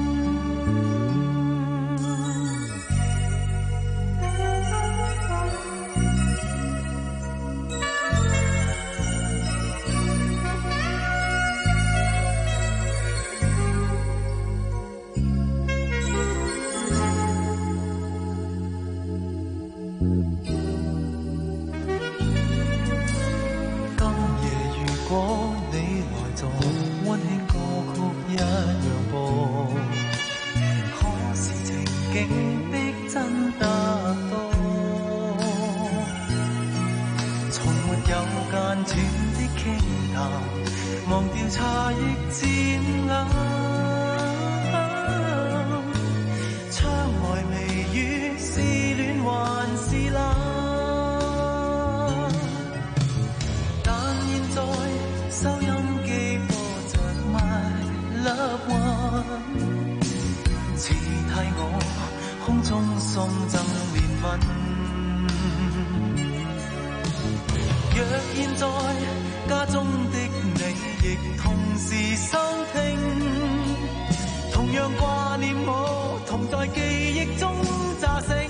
忘掉茶亦漸冷，窗外微雨是暖還是冷，但現在收音機播着 My Loved One， 似替我空中送贈憐憫。若現在家中的你亦同時收聽，同樣掛念我，同在記憶中乍醒，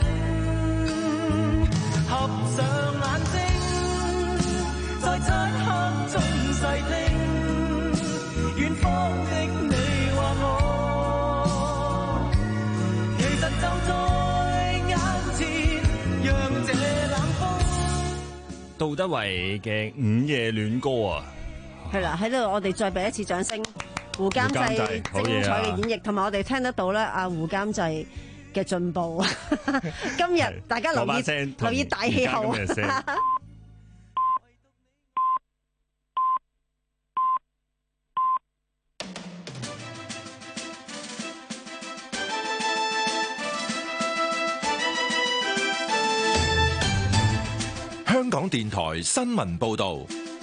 合上眼睛，在漆黑中細聽，遠方的你或我，其實就在眼前，讓這冷風。 杜德偉嘅《午夜戀歌》啊！ 係啦，喺度我哋再俾一次掌聲，胡監製精彩嘅演繹，同埋、啊、我哋聽得到咧，阿胡監製嘅進步。今日大家留意留意大氣候。 香港電台新聞報道。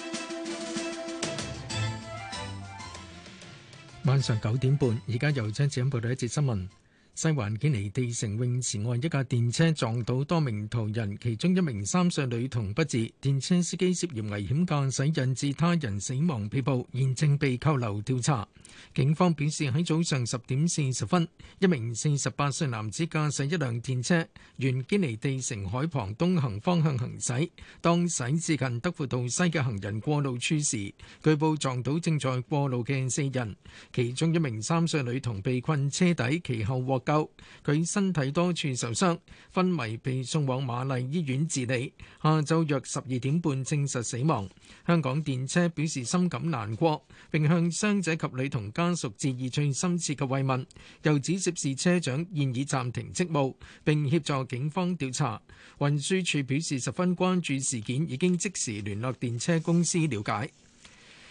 晚上九點半，而家由張子欣報道一節新聞。西環堅尼地城泳池外，一架電車撞到多名途人，其中一名三歲女童不治，電車司機涉嫌危險駕駛引致他人死亡被捕，現正被扣留調查。警方表示喺早上十點四十分，一名四十八歲男子駕駛一輛電車沿堅尼地城海旁東行方向行駛，當駛至近德輔道西嘅行人過路處時，據報撞到正在過路嘅四人，其中一名三歲女童被困車底，其後獲救，佢身體多處受傷，昏迷被送往瑪麗醫院治理，下晝約十二點半證實死亡。香港電車表示深感難過，並向傷者及女童家屬致以最深切嘅慰問，又指涉事車長現已暫停職務，並協助警方調查。運輸署表示十分關注事件，已經即時聯絡電車公司了解。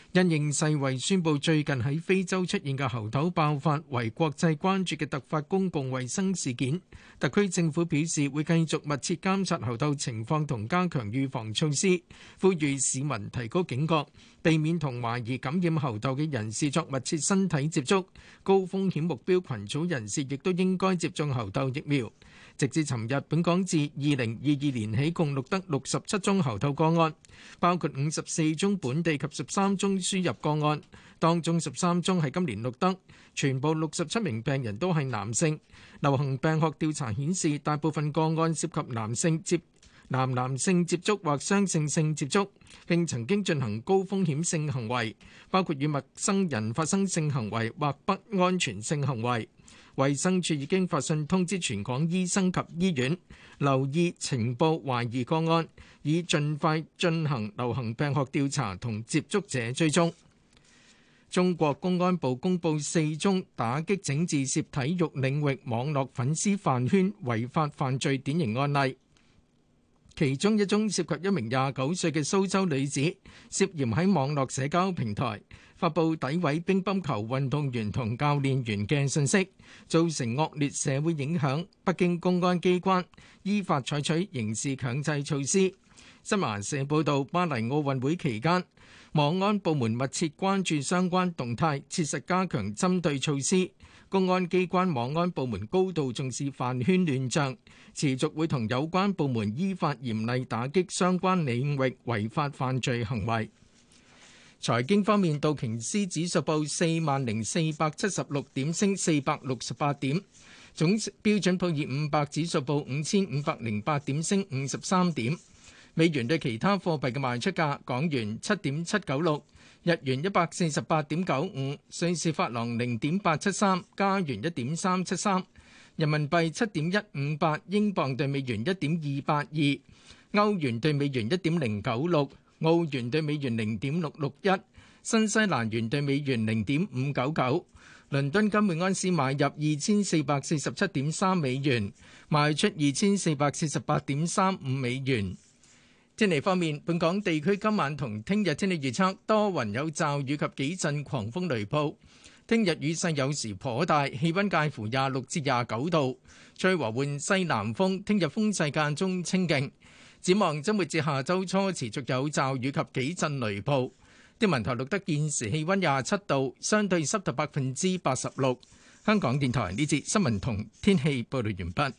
因應世衛宣布最近喺非洲出現嘅猴痘爆發為國際關注嘅突發公共衛生事件，特區政府表示會繼續密切監察猴痘情況同加強預防措施，呼籲市民提高警覺，避免同懷疑感染猴痘嘅人士作密切身體接觸，高風險目標群組人士亦都應該接種猴痘疫苗。直至尋日，本港自二零二二年起共錄得六十七宗猴痘個案，包括五十四宗本地及十三宗輸入個案，當中十三宗係今年錄得，全部六十七名病人都係男性。流行病學調查顯示，大部分個案涉及男性接男男性接觸或雙性性接觸，並曾經進行高風險性行為，包括與陌生人發生性行為或不安全性行為。衛生署已經發信通知全港醫生及醫院，留意情報懷疑個案，以盡快進行流行病學調查同接觸者追蹤。中國公安部公布四宗打擊整治涉體育領域網絡粉絲飯圈違法犯罪典型案例，其中一宗涉及一名廿九歲嘅蘇州女子，涉嫌喺網絡社交平台發布詆毀乒乓球運動員同教練員嘅信息，造成惡劣社會影響。北京公安機關依法採取刑事強制措施。新華社報道，巴黎奧運會期間，網安部門密切關注相關動態，切實加強針對措施。公安機關網安部門高度重視飯圈亂象，持續會同有關部門依法嚴厲打擊相關領域違法犯罪行為。財經方面，道瓊斯指數報四萬零四百七十六點，升四百六十八點；總標準普爾五百指數報五千五百零八點，升五十三點。美元對其他貨幣嘅賣出價：港元七點七九六，日元一百四十八點九五，瑞士法郎零點八七三，加元一點三七三，人民幣七點一五八，英鎊對美元一點二八二，歐元對美元一點零九六。澳元對美元零點六六一，新西蘭元對美元零點五九九。倫敦金每安士買入二千四百四十七點三美元，賣出二千四百四十八點三五美元。天氣方面，本港地區今晚同聽日天氣預測多雲有驟雨及幾陣狂風雷暴。聽日雨勢有時頗大，氣溫介乎廿六至廿九度，吹和緩西南風。聽日風勢間中清勁。展望周末至下周初持續有驟雨及幾陣雷暴。天文台錄得現時氣溫廿七度，相對濕度百分之八十六。香港電台呢節新聞同天氣報道完畢。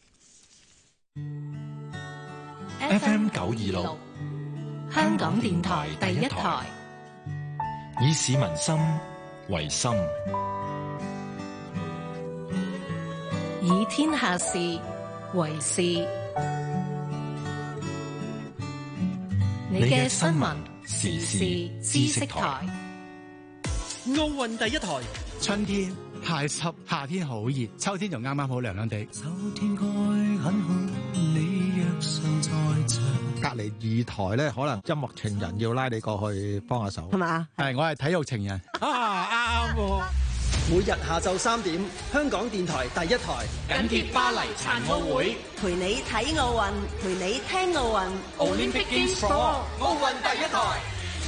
F M 九二六， 香港電台第一台， 以市民心為心， 以天下事為事。你嘅新聞時事知識台， 奧運第一台。春天太濕，夏天好熱，秋天就啱啱好涼涼地。 秋天該很好，你若尚在場。 隔離二台咧，可能音樂情人要拉你過去幫下手， 係嘛？ 係，我係體育情人。啊，啱喎！ 每日下晝三點，香港電台第一台緊貼巴黎殘奧會， 陪你睇奧運，陪你聽奧運。 Olympic Games for 奧運第一台。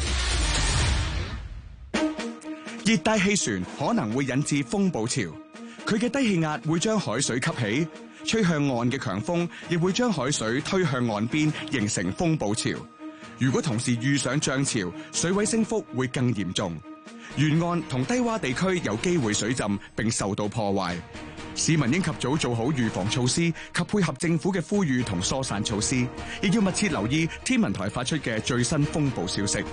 熱帶氣旋可能會引致風暴潮，佢嘅低氣壓會將海水吸起，吹向岸嘅強風亦會將海水推向岸邊，形成風暴潮。如果同時遇上漲潮，水位升幅會更嚴重。沿岸同低洼地區有機會水浸並受到破壞，市民應及早做好預防措施及配合政府嘅呼籲同疏散措施，亦要密切留意天文台發出嘅最新風暴消息。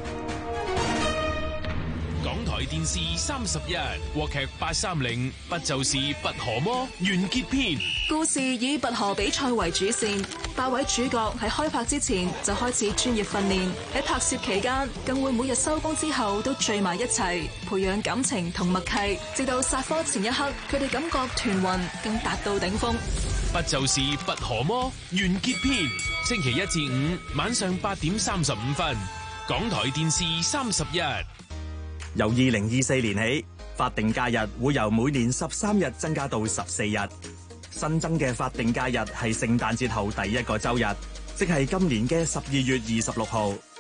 港台電視三十一，國劇八三零，不就是拔河麼？完結篇。 故事以拔河比賽為主線，八位主角喺開拍之前就開始專業訓練，喺拍攝期間更會每日收工之後都聚埋一齊，培養感情同默契，直到殺科前一刻，佢哋感覺團魂更達到頂峰。 不就是拔河麼？完結篇，星期一至五晚上八點三十五分，港台電視三十一。 由二零二四年起，法定假日會由每年十三日增加到十四日。新增嘅法定假日係聖誕節後第一個週日，即係今年嘅十二月二十六號。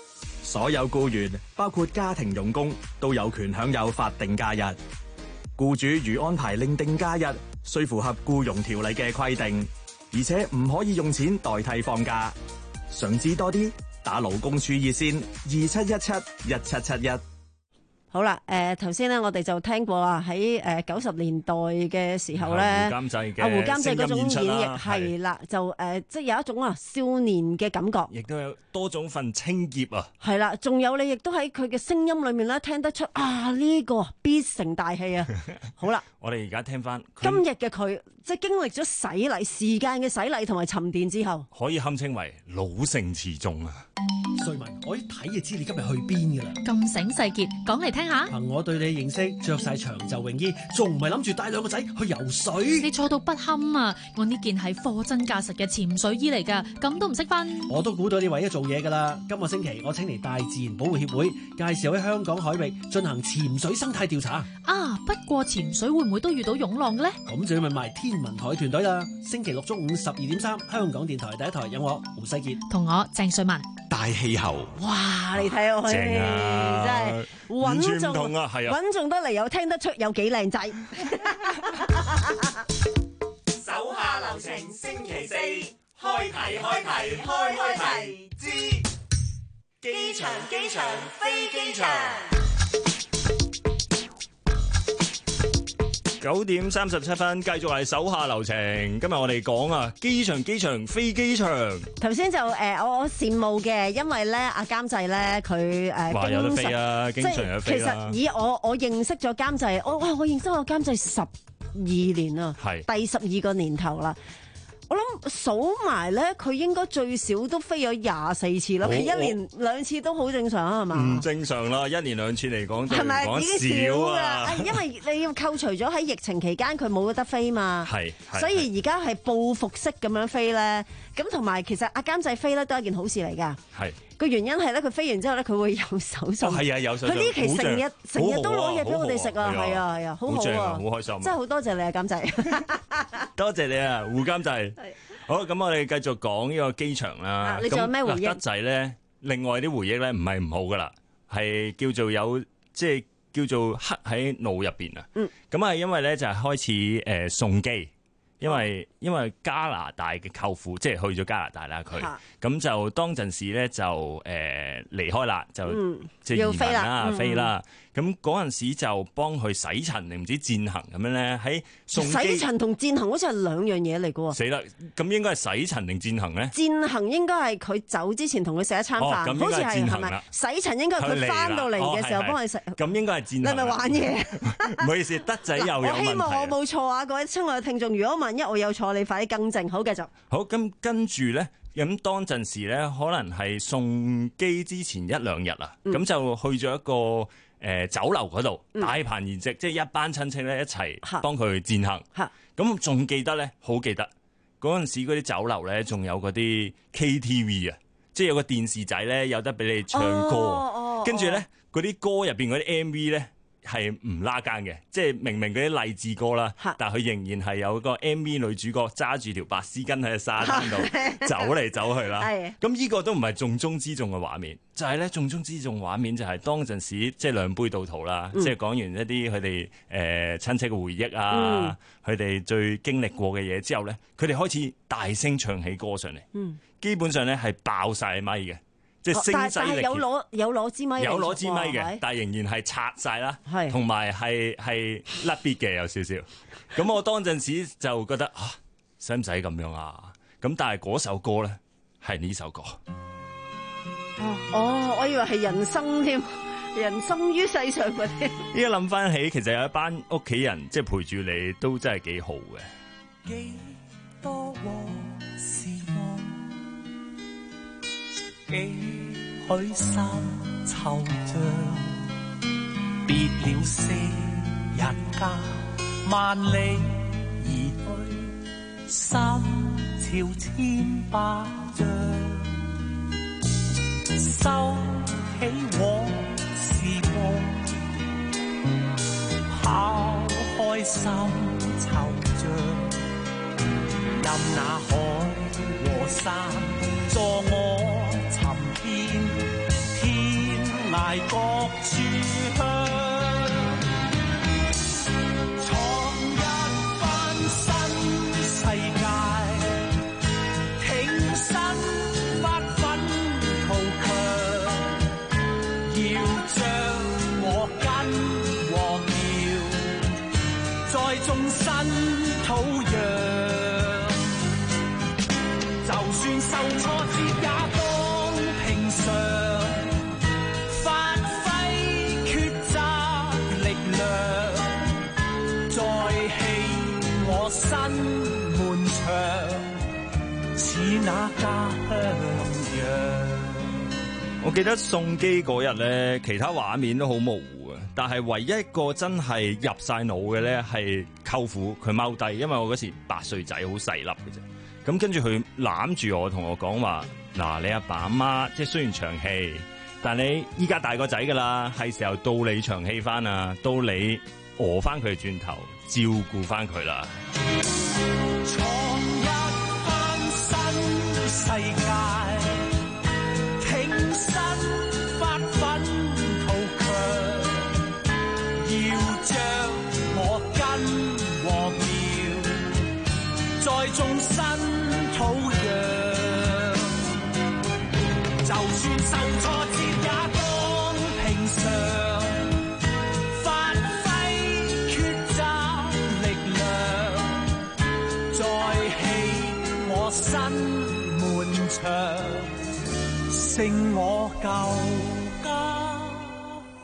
所有僱員，包括家庭傭工，都有權享有法定假日。僱主如安排另定假日，須符合僱傭條例嘅規定，而且唔可以用錢代替放假。想知多啲，打勞工處熱線二七一七一七七一。 好啦，誒頭先咧，我哋就聽過啊，喺誒九十年代嘅時候咧，阿胡監製嘅阿胡監製嗰種演繹啦係啦，就誒、呃、即係有一種啊少年嘅感覺， 亦都有多種份清潔啊。 係啦，仲有你亦都喺佢嘅聲音裏面咧聽得出啊呢、這個必成大器啊！好啦， 我哋而家聽翻今日嘅佢，即係經歷咗洗禮時間嘅洗禮同埋沉澱之後， 可以堪稱為老成持重啊！ 瑞文，我一睇就知你今日去邊㗎啦！ 咁醒世傑，講嚟聽下。 憑我對你認識，着晒長袖泳衣，仲唔係諗住帶兩個仔去游水？ 你錯到不堪啊！我呢件係貨真價實嘅潛水衣嚟㗎，咁都唔識分。 我都估到你為咗做嘢㗎啦！今個星期我請嚟大自然保護協會，介紹喺香港海域進行潛水生態調查。 啊，不過潛水會唔會都遇到湧浪嘅咧？ 咁就要問埋天文台團隊啦。星期六中午十二點三，香港電台第一台有我胡世傑同我鄭瑞文。 大氣候， 哇！你睇我， 正啊， 真係完全唔穩同啊，係啊， 穩重得嚟又聽得出有幾靚仔。 手下留情，星期四開題開題開開題之機場機場飛機場。 九點三十七分，繼續係手下留情。今日我哋講啊，機場機場飛機場。 頭先就誒、呃，我我羨慕嘅，因為咧阿監製咧佢誒， 話有得飛啊，經常有得飛啦。 其實以我我認識咗監製，我哇我認識我監製十二年啦，係第十二個年頭啦。我諗數埋咧，佢應該最少都飛咗廿四次啦。佢一年兩次都好正常，係嘛？ 唔正常啦，一年兩次嚟講， 係咪已經少啊？因為你要扣除咗喺疫情期間佢冇得飛嘛，係，所以而家係報復式咁樣飛咧。咁同埋其實阿監製飛咧都係一件好事嚟㗎。係個原因係咧，佢飛完之後咧，佢會有手信。係啊，有手信。佢呢期成日成日都攞嘢俾我哋食啊，係啊係啊，好好啊，好開心。真係好多謝你啊，監製。 多謝你啊，胡監製。好，咁我哋繼續講呢個機場啦。啊、你仲有咩回憶？德仔咧，另外啲回憶咧唔係唔好噶啦，係叫做有即係叫做刻喺腦入邊啊。嗯。咁啊，因為咧就係開始誒送機，因為因為加拿大嘅舅父即係去咗加拿大啦，佢咁、啊、就當陣時咧就誒離開啦，就、嗯、即係移民啦，飛啦。咁嗰陣時就幫佢洗塵定唔知餞行咁樣咧，喺送機洗塵同餞行好似係兩樣嘢嚟嘅喎。 死啦！咁應該係洗塵定餞行咧？ 餞行應該係佢走之前同佢食一餐飯，哦、好似係係咪？洗塵應該係佢翻到嚟嘅時候幫佢食。咁、哦、應該係餞行。你係咪玩嘢？ 唔好意思，德仔又有問題。 我希望我冇錯啊，各位親愛嘅聽眾，如果萬一我有錯，你快啲更正。好，繼續。 好，咁跟住咧，咁當陣時咧，可能係送機之前一兩日啊，咁、嗯、就去咗一個。誒、呃、酒樓嗰度大盤筵席，即係一班親戚咧一齊幫佢餞行。咁仲記得咧，好記得嗰陣時嗰啲酒樓咧，仲有嗰啲 K T V 啊，即係有個電視仔咧，有得俾你唱歌。跟住咧，嗰啲歌入邊嗰啲 M V 咧係唔拉更嘅，即係明明嗰啲勵志歌啦，但係佢仍然係有個 M V 女主角揸住條白絲巾喺沙灘度走嚟走去啦。咁呢個都唔係重中之重嘅畫面。就係、是、咧，重中之重畫面就係當陣時即係兩杯到肚啦，嗯、即係講完一啲佢哋誒親戚嘅回憶啊，佢、嗯、哋最經歷過嘅嘢之後咧，佢哋開始大聲唱起歌上嚟、嗯，基本上咧係爆晒咪嘅，即係聲勢力。但係有攞有攞支咪， 有攞支咪嘅，但係仍然係拆晒啦，同埋係係甩 beat 嘅有少少。咁我當陣時就覺得啊，使唔使咁樣啊？咁但係嗰首歌咧係呢首歌。 哦，我以為係人生添，人生於世上嗰啲。 依家諗翻起，其實有一班屋企人即係陪住你，都真係幾好嘅。 幾多往事望，幾許心惆悵，別了昔日家，萬里而去，心潮千百丈。收起往事夢，拋開心惆悵，任那海和山助我尋遍天埋各處鄉，創一番新世界，挺身發奮圖強，要將我根和苗栽種新土壤。就算受挫折也當平常，發揮抉擇力量，再起我新門牆，似那家鄉樣。 我記得送機嗰日咧，其他畫面都好模糊嘅，但係唯一一個真係入晒腦嘅咧，係舅父佢踎低，因為我嗰時八歲仔，好細粒嘅啫。咁跟住佢攬住我，同我講話：嗱，你阿爸阿媽即係雖然長氣，但你依家大個仔噶啦，係時候到你長氣翻啊，到你餓翻佢轉頭，照顧翻佢啦。 創一番新世界，挺身發奮圖強，要將我根和苗栽種新土壤，就算受挫折也當平常，發揮抉擇力量，再起我新門牆，勝我舊家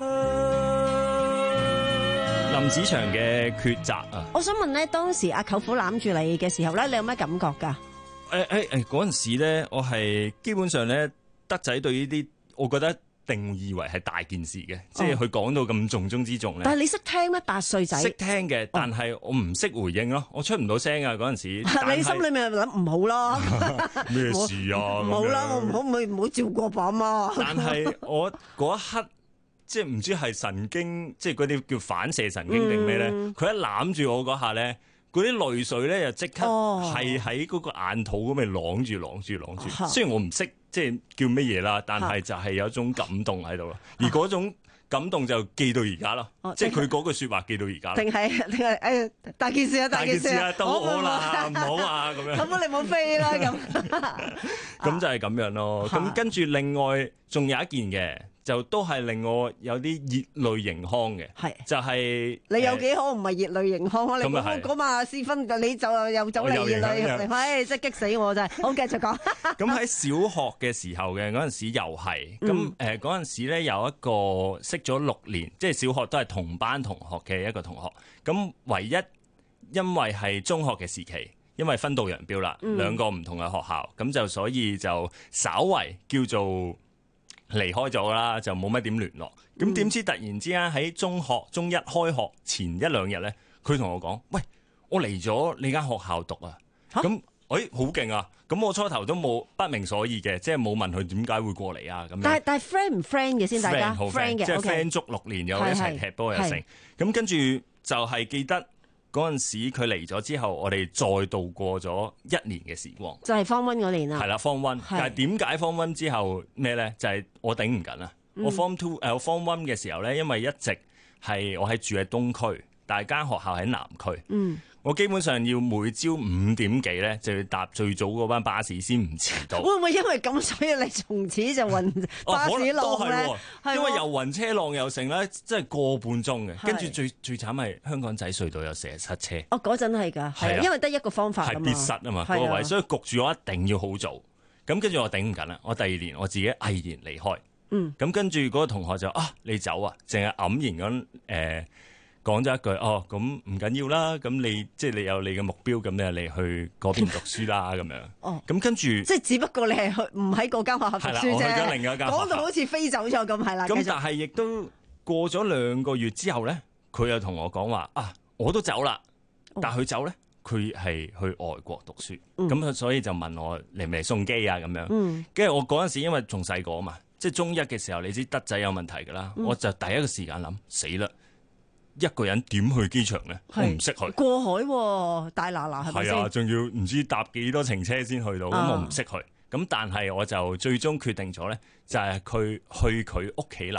鄉。 林子祥嘅抉擇啊！ 我想問咧，當時阿舅父攬住你嘅時候咧，你有咩感覺㗎？ 誒誒誒，嗰陣時咧，我係基本上咧，德仔對呢啲，我覺得定義為係大件事嘅，哦、即係佢講到咁重中之重咧。 但係你識聽咩？八歲仔識聽嘅，但係我唔識回應咯，我出唔到聲啊！嗰陣時， 你心裏面諗唔好啦， 咩事啊？ 唔好啦，我唔好唔好唔好照顧爸媽。 但係我嗰一刻。即係唔知係神經，即係嗰啲叫反射神經定咩咧？佢、嗯、一攬住我嗰下咧，嗰啲淚水咧又即刻係喺嗰個眼肚咁咪啷住啷住啷住。哦、雖然我唔識即係叫乜嘢啦，但係就係有一種感動喺度咯。而嗰種感動就記到而家咯，哦、即係佢嗰句説話記到而家。定係定係誒大件事啊！大件事啊！到我啦，唔好啊咁樣。 咁你冇飛啦咁。 咁就係咁樣咯。咁跟住另外仲有一件嘅。就都係令我有啲熱淚盈眶嘅，係就係、是、 你有幾可唔係熱淚盈眶啊？你講講嘛，私分你就又走嚟熱淚盈眶，唉，真係激死我真係。好，繼續講。 咁喺小學嘅時候嘅嗰陣時又係，咁誒嗰陣時咧有一個識咗六年，即係小學都係同班同學嘅一個同學。咁唯一因為係中學嘅時期，因為分道揚鑣啦，嗯、兩個唔同嘅學校，咁就所以就稍為叫做。離開咗啦，就冇乜點聯絡。咁點知突然之間喺中學中一開學前一兩日咧，佢同我講：喂，我嚟咗你間學校讀啊！咁，誒，好勁啊！咁我初頭都冇不明所以嘅，即係冇問佢點解會過嚟啊咁樣。 但係但係 friend 唔 friend 嘅先，大家 friend 嘅，即係 friend 足六年又一齊踢波又成。咁跟住就係記得。嗰陣時佢嚟咗之後，我哋再度過咗一年嘅時光， 就係 Form One 嗰年啦。 係啦，Form One，但係點解 Form One 之後咩咧？就係、是、我頂唔緊啦。嗯、我 Form Two 誒、呃、Form One 嘅時候咧，因為一直係我喺住喺東區，但係間學校喺南區。嗯。我基本上要每朝五點幾咧，就要搭最早嗰班巴士先唔遲到。 會唔會因為咁，所以你從此就暈巴士浪咧？ 哦、因為又暈車浪又成咧，真係個半鐘嘅。跟住最最慘係香港仔隧道又成日塞車。 哦，嗰陣係㗎，係因為得一個方法。 係必塞啊嘛，嗰、嗰個位，所以焗住我一定要好早。咁跟住我頂唔緊啦，我第二年我自己毅然離開。嗯。咁跟住嗰個同學就啊，你走啊，淨係黯然咁誒。呃講咗一句哦，咁唔緊要啦，咁你即係你有你嘅目標，咁你嚟去嗰邊讀書啦，咁樣。哦，咁跟住即係只不過你係去唔喺嗰間學校讀書啫。 我去咗另一間學校。 講到好似飛走咗咁，係啦。 咁但係亦都過咗兩個月之後咧，佢又同我講話啊，我都走啦，但係佢走咧，佢係去外國讀書，咁佢、嗯、所以就問我嚟唔嚟送機啊咁樣。嗯，跟住我嗰陣時因為仲細個啊嘛，即係中一嘅時候，你知德仔有問題噶啦，嗯、我就第一個時間諗死啦。一個人點去機場咧？我唔識去過海、啊，大嗱嗱係咪先？ 係啊，仲要唔知搭幾多程車先去到，咁、啊、我唔識去。咁但係我就最終決定咗咧，就係佢去佢屋企樓下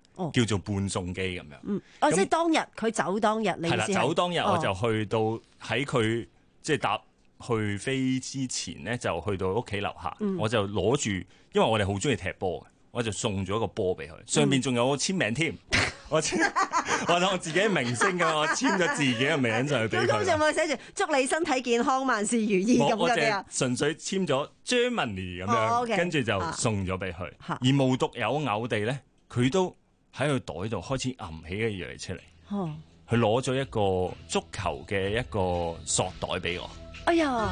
哦、 叫做伴送機咁樣。 嗯，哦，即係當日佢走當日，你意思係？係啦， 走當日我就去到喺佢、 哦、 即係搭去飛之前咧，就去到屋企樓下， 嗯、 我就攞住，因為我哋好中意踢波嘅，我就送咗一個波俾佢，上邊仲有我簽名添。嗯我簽，我當我自己明星㗎，我簽咗自己嘅名上去俾佢。 咁有冇寫住祝你身體健康，萬事如意咁嗰啲啊？ 純粹簽咗 Germany 咁樣， 哦 okay、 跟住就送咗俾佢。啊、而無獨有偶地咧，佢都喺佢袋度開始揞起嘅嘢出嚟。哦，佢攞咗一個足球嘅一個索袋俾我。 哎呀！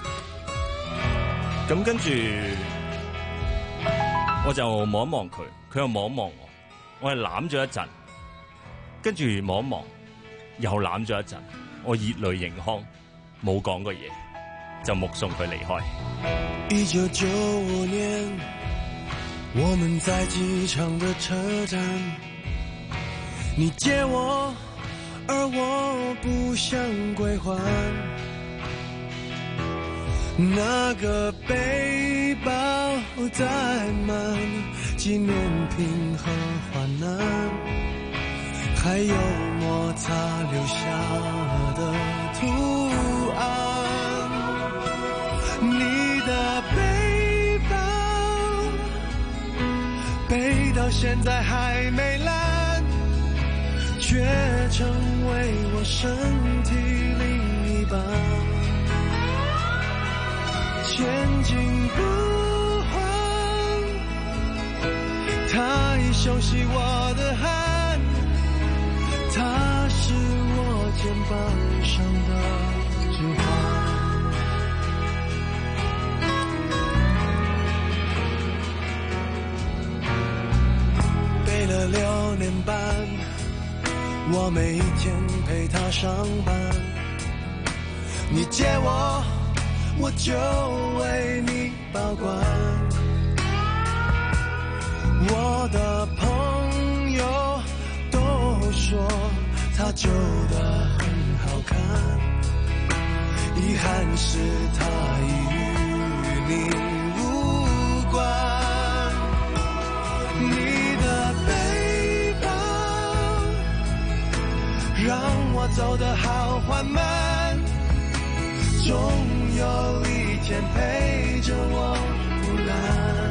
咁跟住我就望一望佢，佢又望一望我，我係攬咗一陣。跟住望一望，又攬咗一陣，我熱淚盈眶，冇講過嘢，就目送佢離開。 一九九五年，我們在機場的車站，你借我，而我不想歸還。那個背包載滿紀念品和患難，還有摩擦留下的圖案，你的背包背到現在還沒爛，卻成為我身體另一半，前進不換，它已熟悉我的汗，它是我肩膀上的指環。背了六年半，我每一天陪他上班。你借我，我就為你保管。我的朋友都說他舊得很好看，遺憾是他已與你無關。你的背包讓我走得好緩慢，總有一天陪着我腐爛。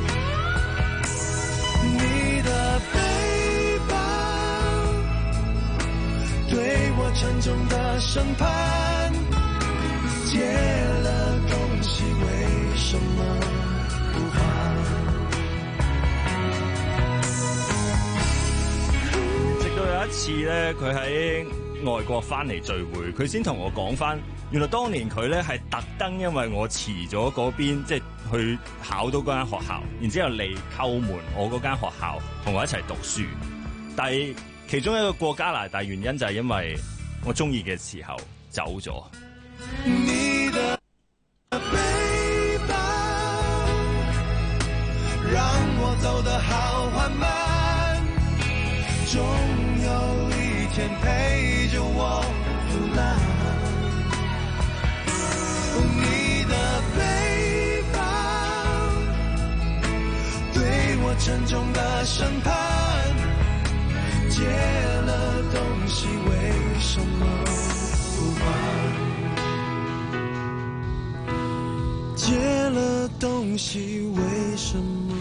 你的背包對我沉重的審判，借了東西為什麼不還？ 直到有一次咧，佢喺外國翻嚟聚會，佢先同我講翻，原來當年佢咧係特登因為我遲咗嗰邊，即係去考到嗰間學校，然之後嚟叩門我嗰間學校，同我一齊讀書。但係其中一個過加拿大原因就係因為我中意嘅時候走咗。 你的背包讓我走得好緩慢，總有一天陪着我腐爛。你的背包對我沉重的審判，借了東西為什麼不還？借了東西為什麼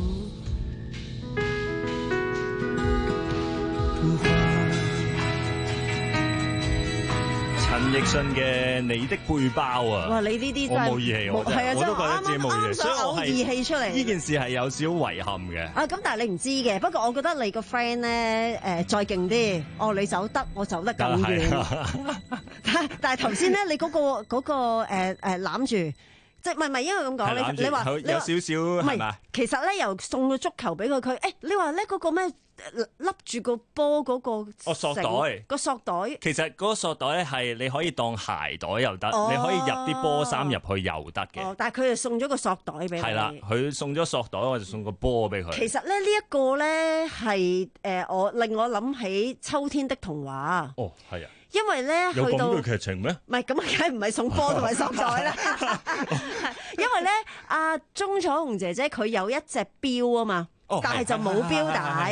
不還？ 陳奕迅嘅《你的背包》啊！ 哇，你呢啲我冇義氣，我係啊， 我都覺得自己冇義氣，所以我係義氣出嚟。 呢件事係有少少遺憾嘅。 啊，咁但係你唔知嘅，不過我覺得你個 friend 咧，誒再勁啲，哦，你走得，我走得更遠。但係頭先咧，你嗰個嗰個誒誒攬住。即係唔係唔係，因為咁講，你你話有少少係嘛？ 其實咧，又送個足球俾佢，佢誒，你話咧嗰個咩笠住個波嗰個哦索袋個索袋， 其實嗰個索袋咧係你可以當鞋袋又得，哦、你可以入啲波衫入去又得嘅。 哦，但係佢就送咗個索袋俾你。 係啦，佢送咗索袋，我就送個波俾佢。 其實咧呢一個咧係誒我令我諗起秋天的童話。 哦，係啊。 因為咧去到有咁嘅劇情咩？ 唔係咁，梗係唔係送波同埋索袋啦。因為咧，阿鐘楚紅姐姐佢有一隻錶啊嘛，哦、但係就冇錶帶。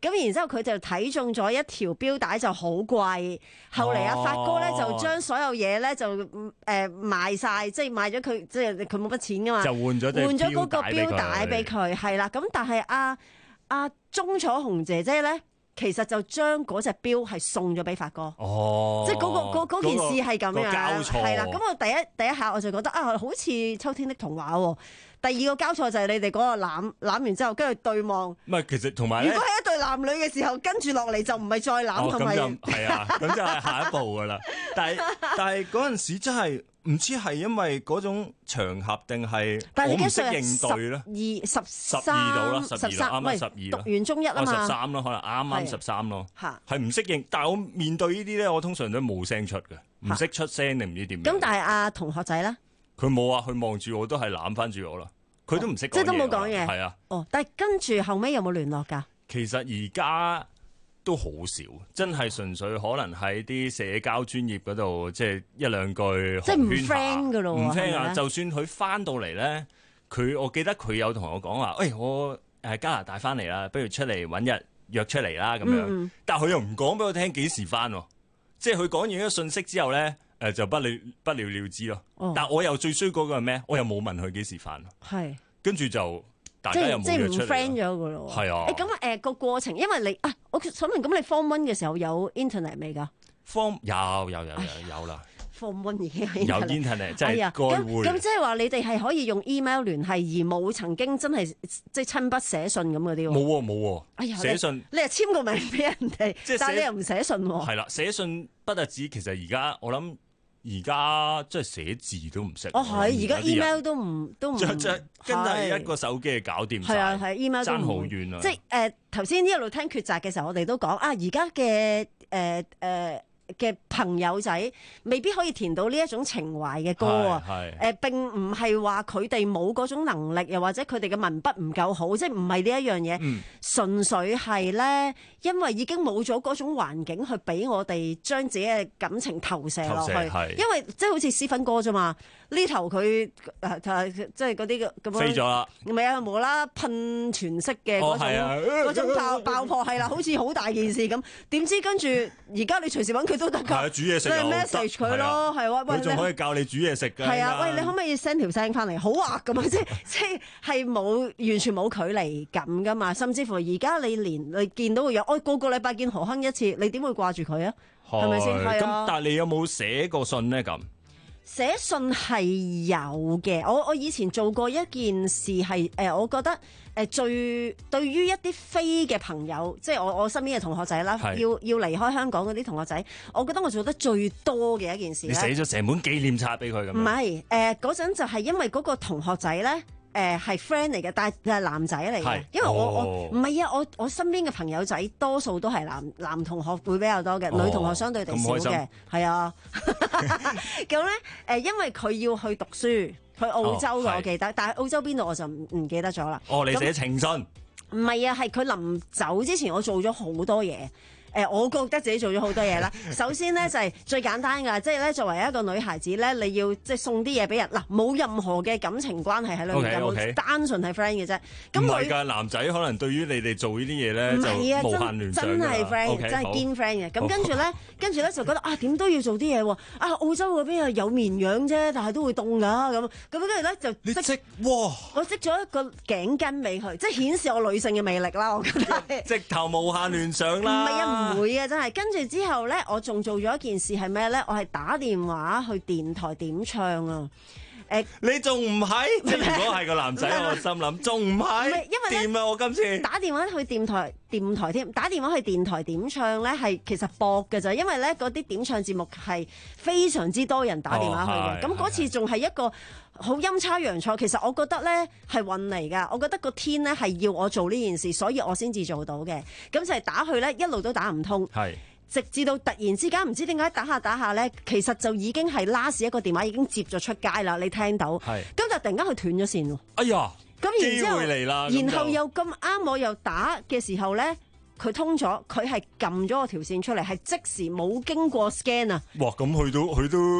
咁然之後佢就睇中咗一條錶帶就好貴，後嚟阿發哥咧就將所有嘢咧就誒賣晒，即係賣咗佢，即係佢冇乜錢噶嘛， 就換咗換咗嗰個錶帶俾佢，係啦。咁但係阿阿鐘楚紅姐姐咧，其實就將嗰隻錶係送咗俾發哥， 哦， 即係嗰、嗰個嗰件事係咁樣，係啦。咁我第一第一下我就覺得啊，好似《秋天的童話》喎。第二個交錯就係你哋嗰個攬攬完之後，跟住對望。 唔係，其實同埋如果係一對男女嘅時候，跟住落嚟就唔係再攬，係咪？ 係啊，咁就係下一步噶啦。但係但係嗰陣時真係唔知係因為嗰種場合定係我唔識應對咧。 二十十二度啦，十二啱啱十二。 讀完中一啊嘛， 十三咯，可能啱啱十三咯。嚇，係唔適應。但係我面對呢啲咧，我通常都冇聲出嘅，唔識出聲定唔知點樣。 咁但係阿同學仔咧？ 佢冇啊，佢望住我都係攬翻住我啦。佢都唔識講嘢， 即係都冇講嘢。 係啊。 哦，但係跟住後尾有冇聯絡㗎？ 其實而家都好少，真係純粹可能喺啲社交專業嗰度，即係一兩句即係唔寒暄下 friend 㗎咯， 唔 friend 啊！就算佢翻到嚟咧，佢我記得佢有同我講話，喂、哎，我誒加拿大翻嚟啦，不如出嚟揾日約出嚟啦咁樣。嗯、但係佢又唔講俾我聽幾時翻喎，即係佢講完呢個信息之後咧。誒就不了不了了之咯，哦、但我又最衰嗰個係咩？我又冇問佢幾時返，係跟住就大家又冇約出嚟，即係唔 friend 咗㗎咯。係啊，誒咁誒個過程，因為你啊，我想問，咁你 form one 嘅時候有 internet 未㗎 ？form 有有有有有啦。 form one 已經有 internet， 即係該會。 咁即係話你哋係可以用 email 聯繫，而冇曾經真係即係親筆寫信咁嗰啲喎。 冇喎冇喎。哎呀，寫信你係簽個名俾人哋，但係你又唔寫信喎。 係啦，寫信不特止，其實而家我諗。而家即係寫字都唔識。 哦，係，而家 email 都唔都唔。 即係真係一個手機就搞掂晒。 係啊，係 email 都唔。 爭好遠啊！ 即係誒頭先一路聽抉擇嘅時候，我哋都講啊，而家嘅誒誒嘅朋友仔未必可以填到呢一種情懷嘅歌啊。係。誒並唔係話佢哋冇嗰種能力，又或者佢哋嘅文筆唔夠好，即係唔係呢一樣嘢。嗯。純粹係咧。因為已經冇咗嗰種環境去俾我哋將自己嘅感情投射落去，因為即係好似私分歌啫嘛。呢頭佢誒即係嗰啲咁樣飛咗啦， 唔係啊，無啦噴泉式嘅嗰種嗰、哦、種爆爆破係啦，好似好大件事咁。點知跟住而家你隨時揾佢都得㗎， 煮嘢食你 message 佢咯，係喎， 佢仲可以教你煮嘢食㗎。 係啊，喂，你可唔可以 send 條聲翻嚟？好啊，咁啊，即即係冇完全冇距離感㗎嘛。甚至乎而家你連你見到個樣。我個個禮拜見何鏗一次，你點會掛住佢啊？係咪先？係啊。 咁但係你有冇寫過信咧？咁寫信係有嘅。我我以前做過一件事係誒、呃，我覺得誒、呃、最對於一啲飛嘅朋友，即係我我身邊嘅同學仔啦，要要離開香港嗰啲同學仔，我覺得我做得最多嘅一件事。 你寫咗成本紀念冊俾佢咁？ 唔係誒，嗰陣就係因為嗰個同學仔咧。誒係 friend 嚟嘅，但係係男仔嚟嘅，因為我、哦、我唔係啊，我我身邊嘅朋友仔多數都係男男同學會比較多嘅，哦、女同學相對地少嘅，係啊。咁咧誒，因為佢要去讀書，去澳洲嘅，哦、我記得，但係澳洲邊度我就唔唔記得咗啦。 哦，你寫情信？ 唔係啊，係佢臨走之前，我做咗好多嘢。誒，我覺得自己做咗好多嘢啦。首先咧就係最簡單㗎，即係咧作為一個女孩子咧，你要即係送啲嘢俾人嗱，冇任何嘅感情關係喺裏面嘅，冇單純係 friend 嘅啫。 唔係㗎，男仔可能對於你哋做呢啲嘢咧就無限聯想㗎。 真係 friend，真係堅 friend 嘅。咁跟住咧，跟住咧就覺得啊，點都要做啲嘢喎。啊，澳洲嗰邊有綿羊啫，但係都會凍㗎咁。咁跟住咧就你織哇！ 我織咗一個頸巾俾佢，即係顯示我女性嘅魅力啦。我覺得直頭無限聯想啦。 唔係啊！唔會啊，真係。跟住之後咧，我仲做咗一件事係咩咧？我係打電話去電台點唱啊！誒， 你仲唔係？即係如果係個男仔，我心諗仲唔係？因為掂啊！我今次打電話去電台電台添，打電話去電台點唱咧，係其實搏嘅咋，因為咧嗰啲點唱節目係非常之多人打電話去嘅。咁嗰、哦、次仲係一個好陰差陽錯，其實我覺得咧係運嚟㗎。我覺得個天咧係要我做呢件事，所以我先至做到嘅。咁就係打去咧，一路都打唔通。係。直至到突然之間唔知點解打下打下咧，其實就已經係 last 一個電話已經接咗出街啦，你聽到。係。咁就突然間佢斷咗線喎。 哎呀！ 咁然之後， 機會嚟啦， 然後又咁啱我又打嘅時候咧，佢通咗，佢係撳咗個條線出嚟，係即時冇經過 scan 啊。 哇！咁佢都佢都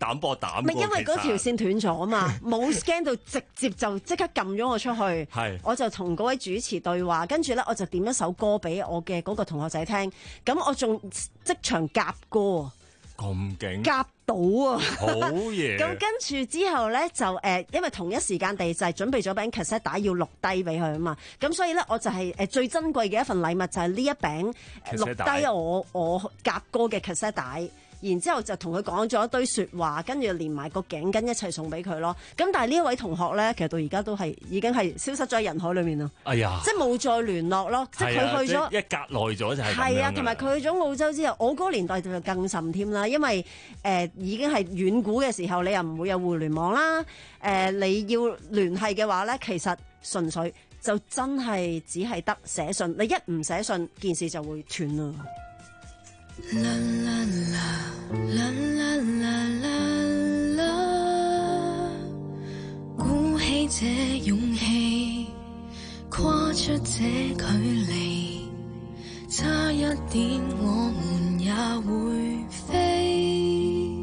膽搏膽。 唔係因為嗰條線斷咗啊嘛，冇 scan 到，直接就即刻撳咗我出去。係，我就同嗰位主持對話，跟住咧我就點一首歌俾我嘅嗰個同學仔聽，咁我仲即場夾歌。 咁勁夾到啊！ 好嘢！ 咁跟住之後咧就誒、呃，因為同一時間地就係準備咗餅 cassette 帶要錄低俾佢啊嘛，咁所以咧我就係誒最珍貴嘅一份禮物就係呢一餅錄低我我夾歌嘅 cassette 帶。然之後就同佢講咗一堆説話，跟住連埋個頸巾一齊送俾佢咯。咁但係呢一位同學咧，其實到而家都係已經係消失咗喺人海裏面咯。 哎呀！ 即係冇再聯絡咯。即係佢去咗一隔耐咗就係咁樣。 係啊，同埋佢去咗澳洲之後，我嗰個年代就更甚添啦。因為誒、呃、已經係遠古嘅時候，你又唔會有互聯網啦。誒、呃、你要聯繫嘅話咧，其實純粹就真係只係得寫信。你一唔寫信，件事就會斷啦。啦啦啦啦啦啦啦，鼓起這勇氣，跨出這距離，差一點我們也會飛。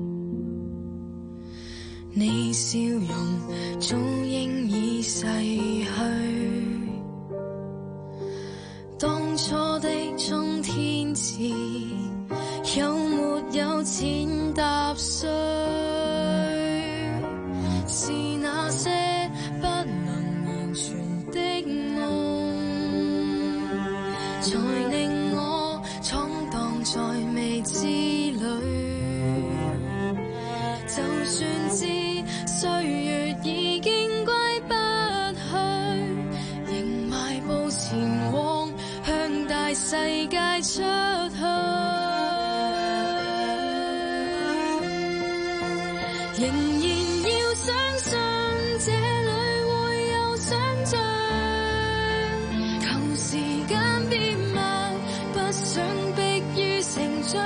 你笑容早應已逝去，當初的衝天志，有沒有踐踏碎？是那些不能言傳的夢，才令我闖蕩在未知裏。就算知歲月已經歸不去，仍邁步前往，向大世界出去。仍然要相信這裏會有想像，求時間變慢，不想迫於成長。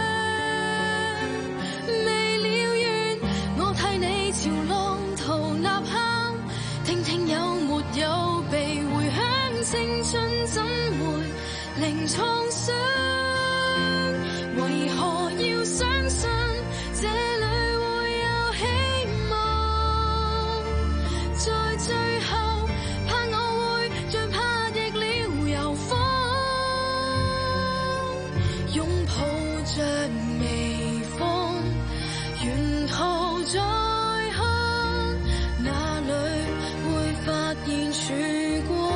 未了緣，我替你朝浪淘吶喊，聽聽有沒有被回響，青春怎會零創傷？為何要相信這裏會有希望？在最後，怕我會像怕逆了遊風，擁抱着微風，沿途再看，哪裏會發現曙光？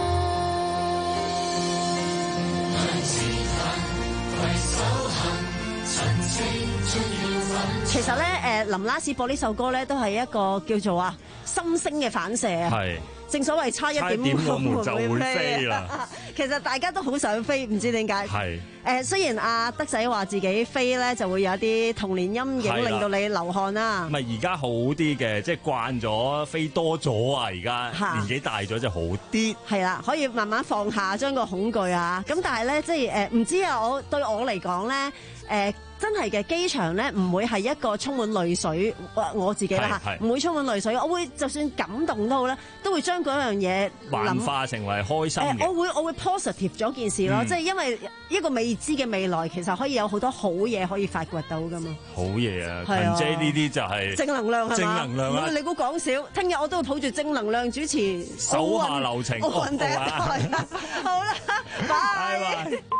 其實咧，誒林拉斯播呢首歌咧，都係一個叫做啊心聲嘅反射啊。係，正所謂差一點我們就會飛啦。其實大家都好想飛，唔知點解。係。誒雖然阿德仔話自己飛咧就會有啲童年陰影，令到你流汗啦。 唔係而家好啲嘅，即係慣咗飛多咗啊！而家年紀大咗就好啲。係啦，可以慢慢放下將個恐懼啊。咁但係咧，即係誒唔知啊，我對我嚟講咧，誒、呃。真係嘅，機場咧唔會係一個充滿淚水，我自己啦嚇，唔會充滿淚水。我會就算感動都好咧，都會將嗰樣嘢幻化成為開心嘅、呃。 我會我會 positive 咗件事咯，即、嗯、係因為一個未知嘅未來，其實可以有好多好嘢可以發掘到噶嘛。 好嘢啊！陳姐呢啲就係正能量係嘛？正能量啊！ 你估講笑？聽日我都會抱住正能量主持手下留情。 奧運第一台。好啦，拜拜。